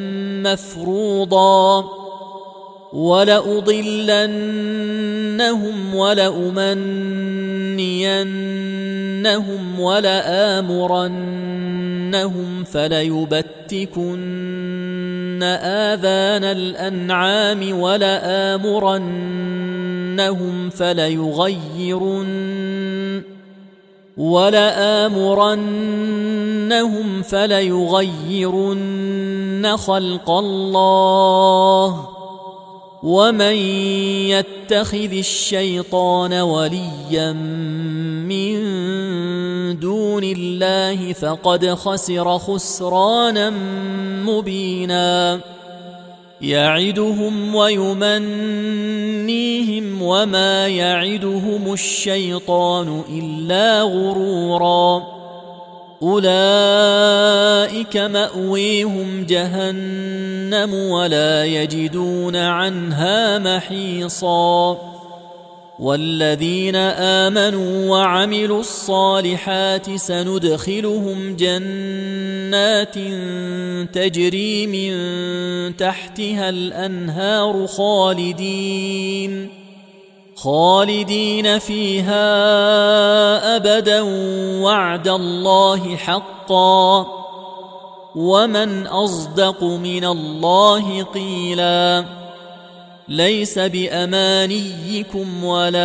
مفروضا ولأضلنهم ولأمنينهم ولآمرنهم فليبتكن آذان الأنعام ولآمرنهم فليغيرن خلق الله ومن يتخذ الشيطان وليا من دون الله فقد خسر خسرانا مبينا يعدهم ويمنيهم وما يعدهم الشيطان إلا غرورا أولئك مأويهم جهنم ولا يجدون عنها محيصا والذين آمنوا وعملوا الصالحات سندخلهم جنات تجري من تحتها الأنهار خالدين فيها أبدا وعد الله حقا ومن أصدق من الله قيلا ليس بأمانيكم ولا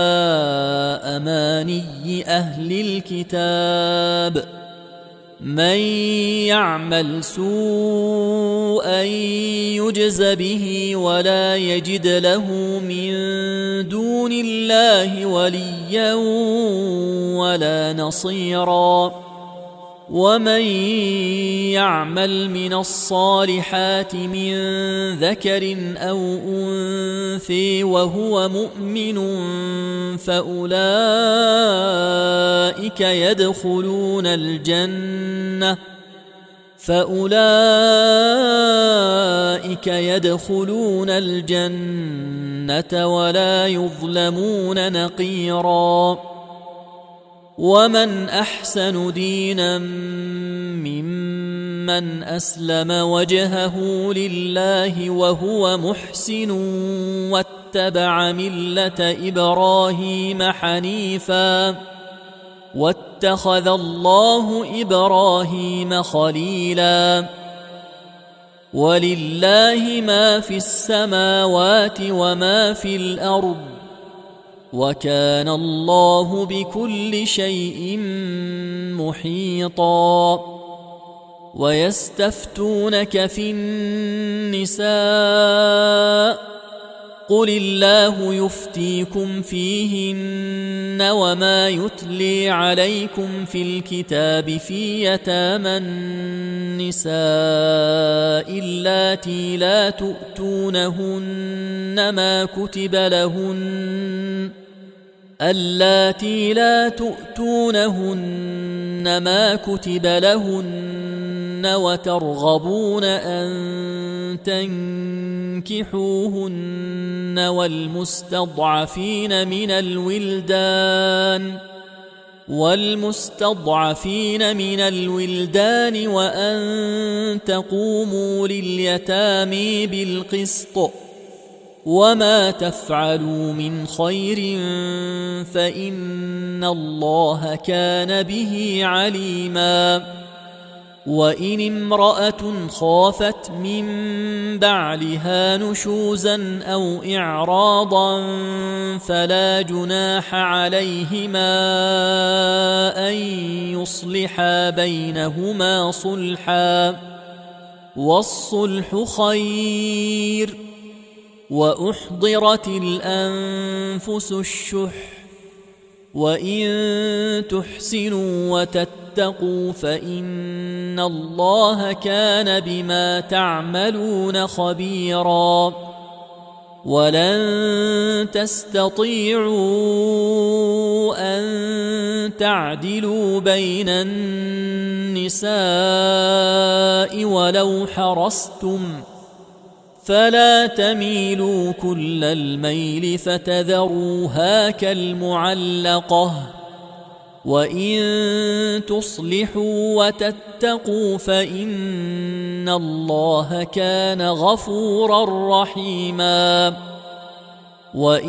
أماني أهل الكتاب من يعمل سوءا يجز به ولا يجد له من دون الله وليا ولا نصيرا ومن يعمل من الصالحات من ذكر أو أنثى وهو مؤمن فأولئك يدخلون الجنة ولا يظلمون نقيرا ومن أحسن دينا ممن أسلم وجهه لله وهو محسن واتبع ملة إبراهيم حنيفا واتخذ الله إبراهيم خليلا ولله ما في السماوات وما في الأرض وكان الله بكل شيء محيطا ويستفتونك في النساء قل الله يفتيكم فيهن وما يتلي عليكم في الكتاب في يتامى النساء اللاتي لا تؤتونهن ما كتب لهن وترغبون أن تنكحوهن والمستضعفين من الولدان وأن تقوموا لليتامى بالقسط وما تفعلوا من خير فإن الله كان به عليما وإن امرأة خافت من بعلها نشوزا أو إعراضا فلا جناح عليهما أن يصلحا بينهما صلحا والصلح خير وأحضرت الأنفس الشح وإن تحسنوا وتتقوا فإن الله كان بما تعملون خبيرا ولن تستطيعوا أن تعدلوا بين النساء ولو حرصتم فلا تميلوا كل الميل فتذروها كالمعلقة وإن تصلحوا وتتقوا فإن الله كان غفورا رحيما وإن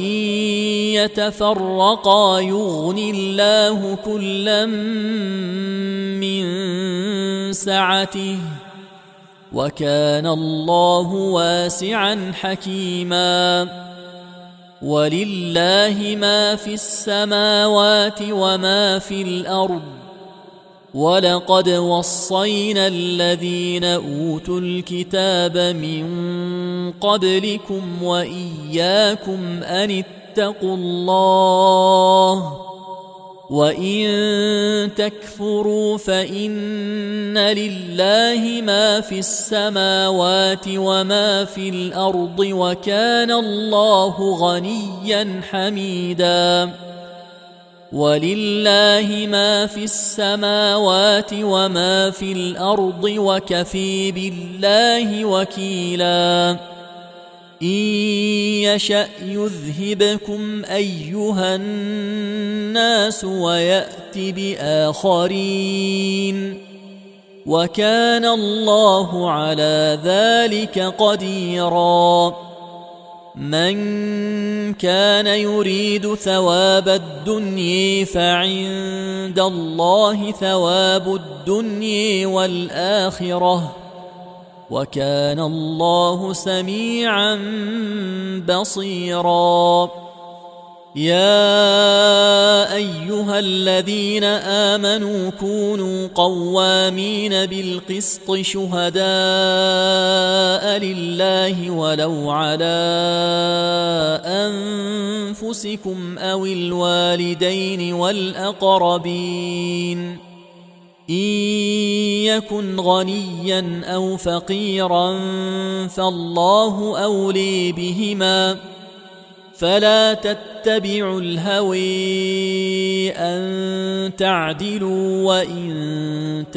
يتفرقا يغن الله كلا من سعته وكان الله واسعا حكيما ولله ما في السماوات وما في الأرض ولقد وصينا الذين أوتوا الكتاب من قبلكم وإياكم أن اتقوا الله وإن تكفروا فإن لله ما في السماوات وما في الأرض وكان الله غنيا حميدا ولله ما في السماوات وما في الأرض وكفى بالله وكيلا إن يشأ يذهبكم أيها الناس ويأت بآخرين وكان الله على ذلك قديرا من كان يريد ثواب الدنيا فعند الله ثواب الدنيا والآخرة وكان الله سميعا بصيرا يا أيها الذين آمنوا كونوا قوامين بالقسط شهداء لله ولو على أنفسكم أو الوالدين والأقربين إن يكن غنيا أو فقيرا فالله أولي بهما فلا تتبعوا الهوى أن تعدلوا وإن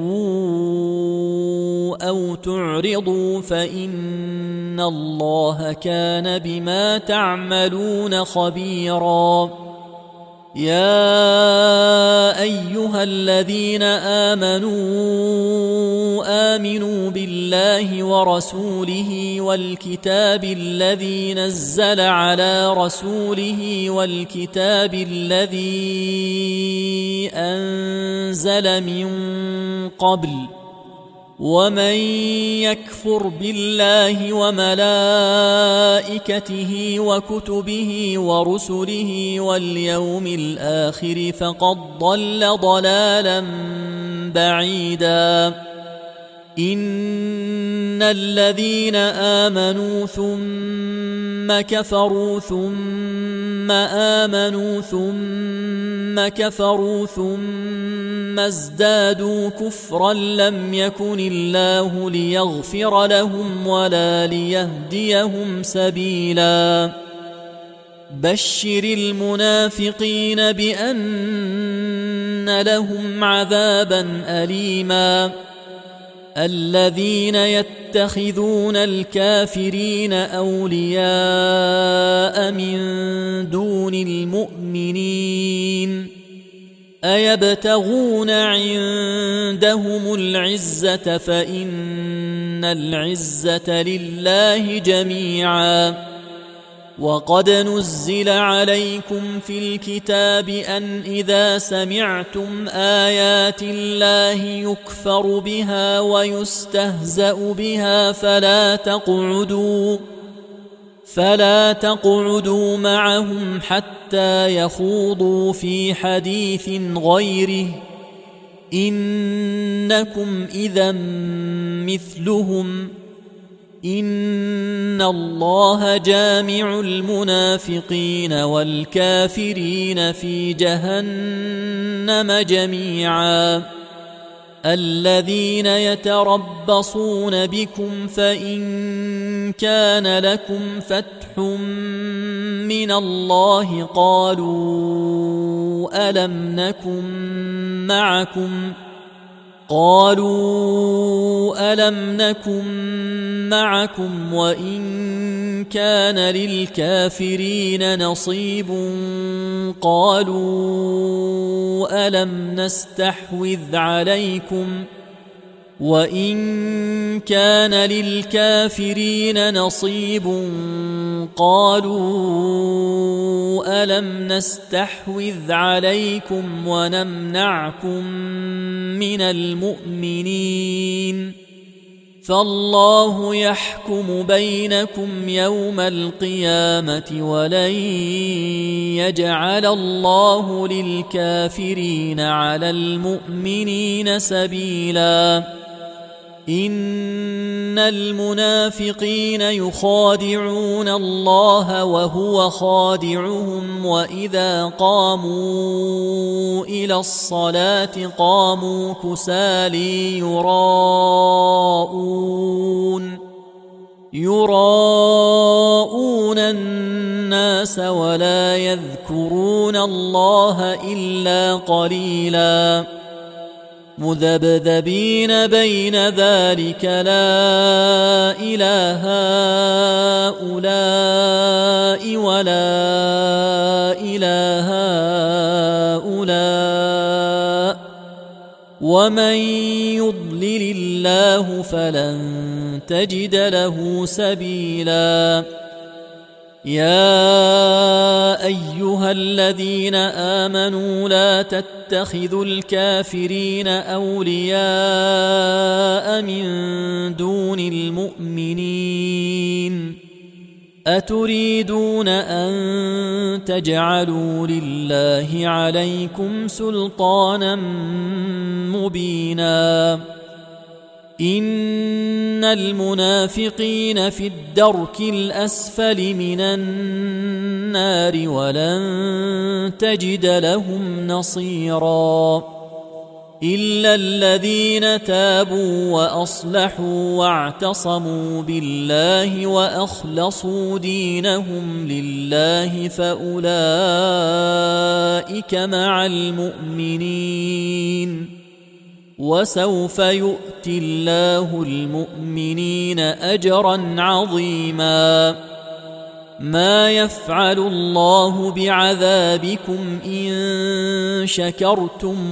تلووا أو تعرضوا فإن الله كان بما تعملون خبيرا يا أيها الذين آمنوا بالله ورسوله والكتاب الذي نزل على رسوله والكتاب الذي أنزل من قبل ومن يكفر بالله وملائكته وكتبه ورسله واليوم الآخر فقد ضل ضلالا بعيدا إن الذين آمنوا ثم كفروا ثم آمنوا ثم كفروا ثم ازدادوا كفرا لم يكن الله ليغفر لهم ولا ليهديهم سبيلا بشر المنافقين بأن لهم عذابا أليما الذين يتخذون الكافرين أولياء من دون المؤمنين أيبتغون عندهم العزة فإن العزة لله جميعا وقد نزل عليكم في الكتاب أن إذا سمعتم آيات الله يكفر بها ويستهزأ بها فلا تقعدوا معهم حتى يخوضوا في حديث غيره إنكم إذا مثلهم إن الله جامع المنافقين والكافرين في جهنم جميعا الذين يتربصون بكم فإن كان لكم فتح من الله قالوا ألم نكن معكم وإن كان للكافرين نصيب قالوا ألم نستحوذ عليكم وإن كان للكافرين نصيب قالوا ألم نستحوذ عليكم ونمنعكم من المؤمنين فالله يحكم بينكم يوم القيامة ولن يجعل الله للكافرين على المؤمنين سبيلا إن المنافقين يخادعون الله وهو خادعهم وإذا قاموا إلى الصلاة قاموا كسالى يراءون الناس ولا يذكرون الله إلا قليلا مذبذبين بين ذلك لا إله هؤلاء ولا إله هؤلاء ومن يضلل الله فلن تجد له سبيلا يا أيها الذين آمنوا لا تتخذوا الكافرين أولياء من دون المؤمنين أتريدون أن تجعلوا لله عليكم سلطانا مبينا إن المنافقين في الدرك الأسفل من النار ولن تجد لهم نصيرا إلا الذين تابوا وأصلحوا واعتصموا بالله وأخلصوا دينهم لله فأولئك مع المؤمنين وسوف يؤتي الله المؤمنين أجرا عظيما ما يفعل الله بعذابكم إن شكرتم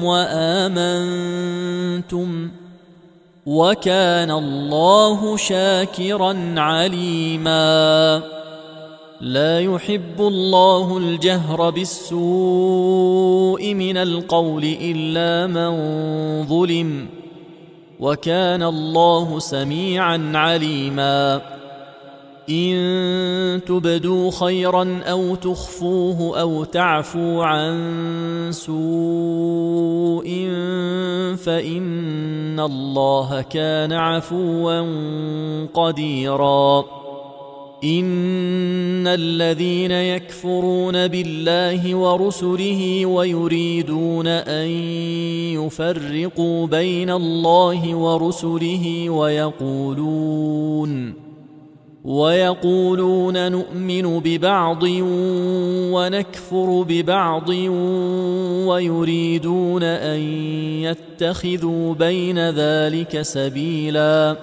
وآمنتم وكان الله شاكرا عليما لا يحب الله الجهر بالسوء من القول إلا من ظلم وكان الله سميعا عليما إن تبدوا خيرا أو تخفوه أو تعفوا عن سوء فإن الله كان عفوا قديرا إن الذين يكفرون بالله ورسله ويريدون أن يفرقوا بين الله ورسله ويقولون نؤمن ببعض ونكفر ببعض ويريدون أن يتخذوا بين ذلك سبيلا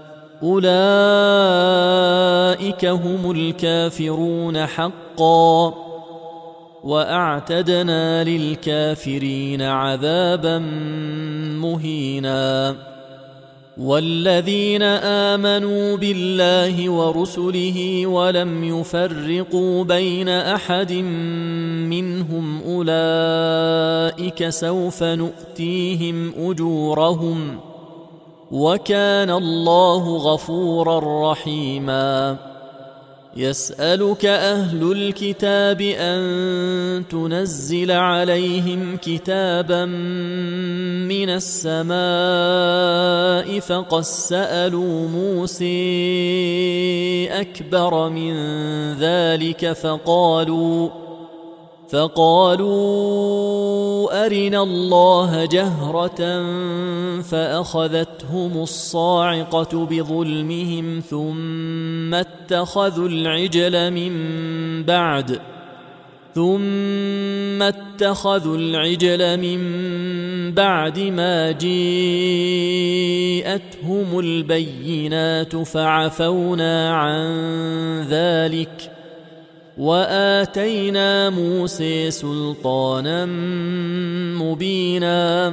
أولئك هم الكافرون حقا وأعتدنا للكافرين عذابا مهينا والذين آمنوا بالله ورسله ولم يفرقوا بين أحد منهم أولئك سوف نؤتيهم أجورهم وكان الله غفورا رحيما يسألك أهل الكتاب أن تنزل عليهم كتابا من السماء فقد سألوا موسى أكبر من ذلك فقالوا أرنا الله جهرة فأخذتهم الصاعقة بظلمهم ثم اتخذوا العجل من بعد ما جاءتهم البينات فعفونا عن ذلك وآتينا موسى سلطانا مبينا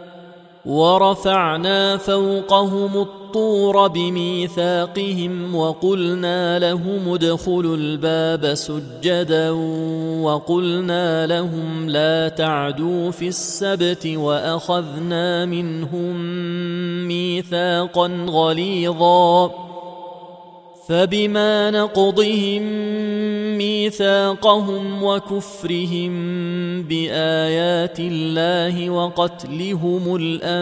ورفعنا فوقهم الطور بميثاقهم وقلنا لهم ادخلوا الباب سجدا وقلنا لهم لا تعدوا في السبت وأخذنا منهم ميثاقا غليظا فبما نقضهم ميثاقهم وكفرهم بآيات الله وقتلهم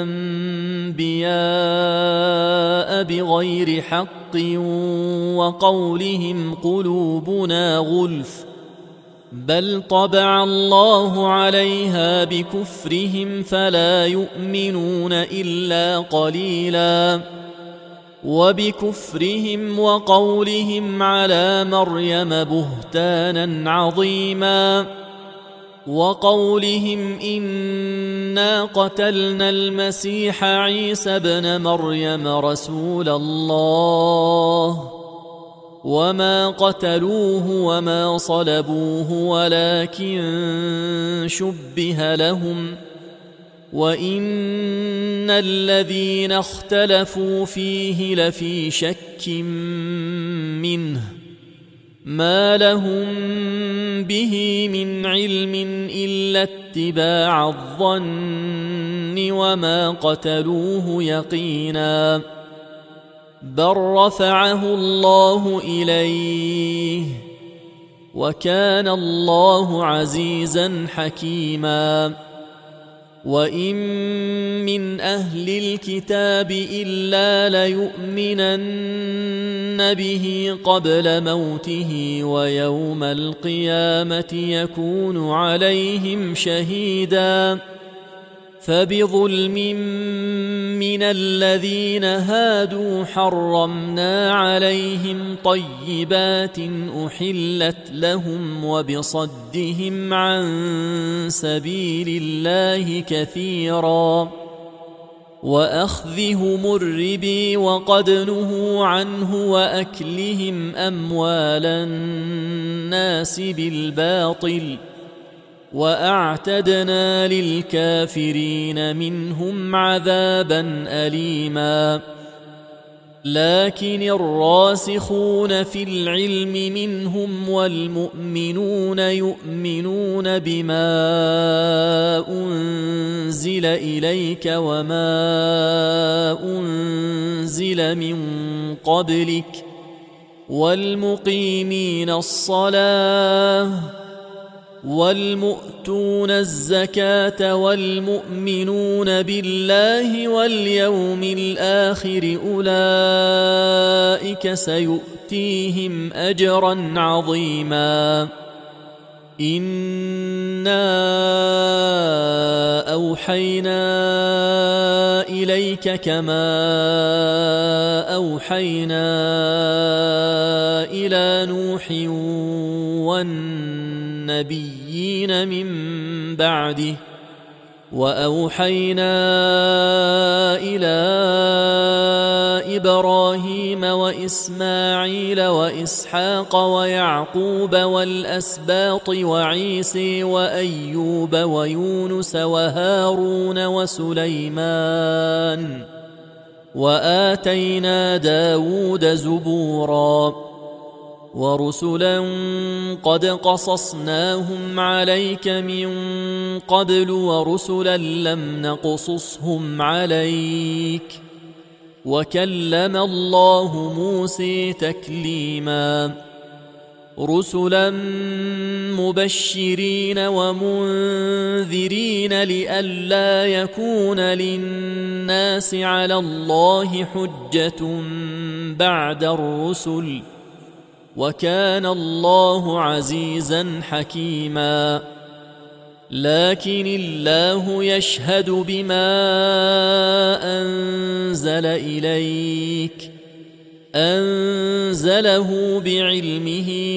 الأنبياء بغير حق وقولهم قلوبنا غلف بل طبع الله عليها بكفرهم فلا يؤمنون إلا قليلا وبكفرهم وقولهم على مريم بهتانا عظيما وقولهم إنا قتلنا المسيح عيسى ابن مريم رسول الله وما قتلوه وما صلبوه ولكن شبه لهم وإن الذين اختلفوا فيه لفي شك منه ما لهم به من علم إلا اتباع الظن وما قتلوه يقينا بل رفعه الله إليه وكان الله عزيزا حكيما وإن من أهل الكتاب إلا ليؤمنن به قبل موته ويوم القيامة يكون عليهم شهيدا فبظلم من الذين هادوا حرمنا عليهم طيبات أحلت لهم وبصدهم عن سبيل الله كثيرا وأخذهم الربا وقد نهوا عنه وأكلهم أموال الناس بالباطل وأعتدنا للكافرين منهم عذابا أليما لكن الراسخون في العلم منهم والمؤمنون يؤمنون بما أنزل إليك وما أنزل من قبلك والمقيمين الصلاة والمؤتون الزكاة والمؤمنون بالله واليوم الآخر أولئك سيؤتيهم أجرا عظيما إنا أوحينا إليك كما أوحينا إلى نوح والنبيين من بعده وأوحينا إلى إبراهيم وإسماعيل وإسحاق ويعقوب والأسباط وعيسى وأيوب ويونس وهارون وسليمان وآتينا داود زبورا ورسلا قد قصصناهم عليك من قبل ورسلا لم نقصصهم عليك وكلم الله موسى تكليما رسلا مبشرين ومنذرين لئلا يكون للناس على الله حجة بعد الرسل وكان الله عزيزا حكيما لكن الله يشهد بما أنزل إليك أنزله بعلمه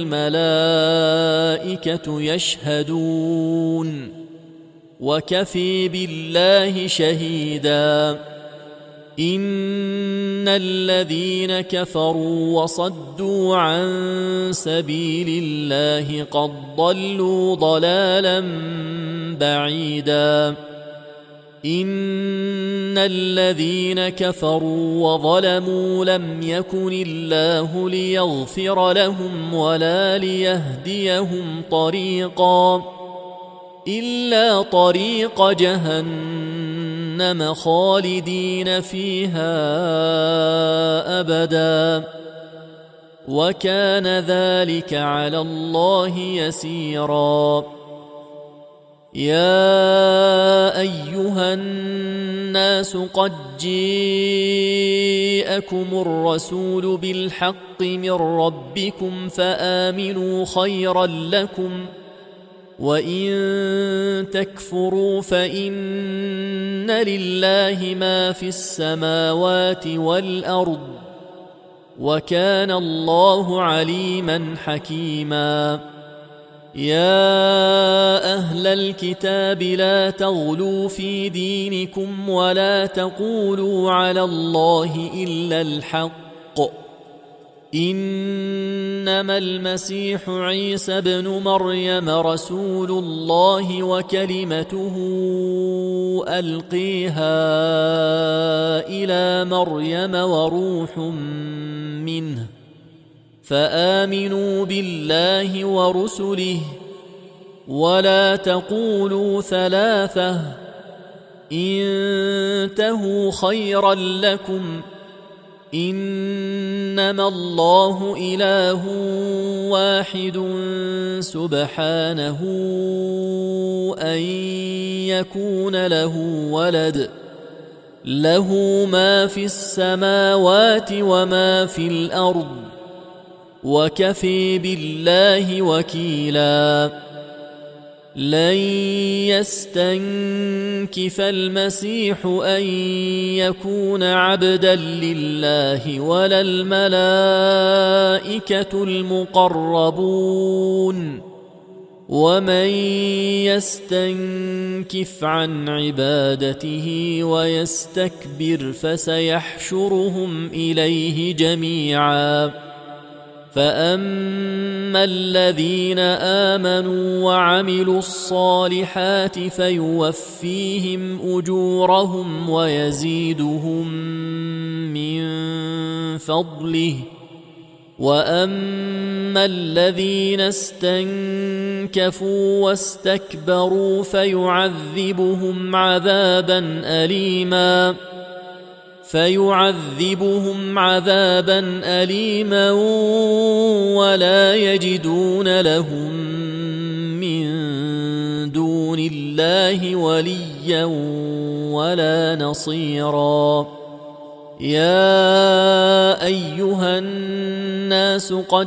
والملائكة يشهدون وكفي بالله شهيدا إن الذين كفروا وصدوا عن سبيل الله قد ضلوا ضلالا بعيدا إن الذين كفروا وظلموا لم يكن الله ليغفر لهم ولا ليهديهم طريقا إلا طريق جهنم خالدين فيها أبدا وكان ذلك على الله يسيرا. يا أيها الناس قد جاءكم الرسول بالحق من ربكم فآمنوا خيرا لكم، وإن تكفروا فإن لله ما في السماوات والأرض، وكان الله عليما حكيما. يا أهل الكتاب لا تغلوا في دينكم ولا تقولوا على الله إلا الحق، إنما المسيح عيسى ابن مريم رسول الله وكلمته ألقيها إلى مريم وروح منه، فآمنوا بالله ورسله، ولا تقولوا ثلاثة، انتهوا خيرا لكم، إنما الله إله واحد سبحانه أن يكون له ولد، له ما في السماوات وما في الأرض، وكفي بالله وكيلا. لن يستنكف المسيح أن يكون عبدا لله ولا الملائكة المقربون، ومن يستنكف عن عبادته ويستكبر فسيحشرهم إليه جميعا. فأما الذين آمنوا وعملوا الصالحات فيوفيهم أجورهم ويزيدهم من فضله، وأما الذين استنكفوا واستكبروا فيعذبهم عذابا أليما ولا يجدون لهم من دون الله وليا ولا نصيرا. يا أيها الناس قد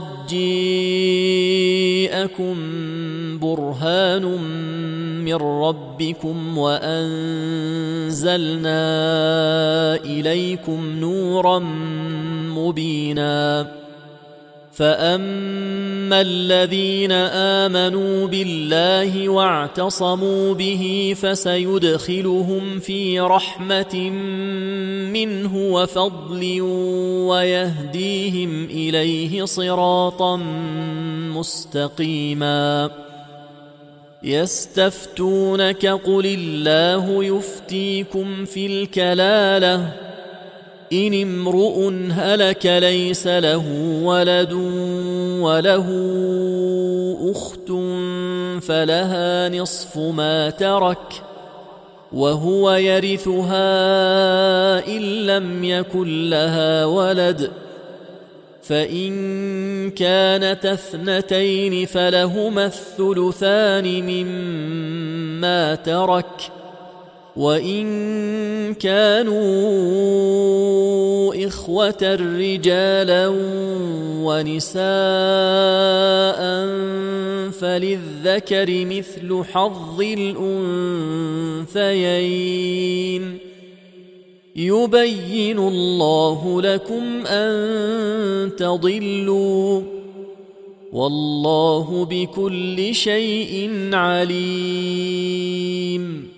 جاءكم برهان من ربكم وأنزلنا إليكم نورا مبينا. فأما الذين آمنوا بالله واعتصموا به فسيدخلهم في رحمة منه وفضل ويهديهم إليه صراطا مستقيما. يستفتونك قل الله يفتيكم في الكلالة، إن امرؤ هلك ليس له ولد وله أخت فلها نصف ما ترك وهو يرثها إن لم يكن لها ولد، فإن كانت اثنتين فلهما الثلثان مما ترك، وإن كانوا إخوة رجالا ونساء فللذكر مثل حظ الأنثيين. يبين الله لكم أن تضلوا، والله بكل شيء عليم.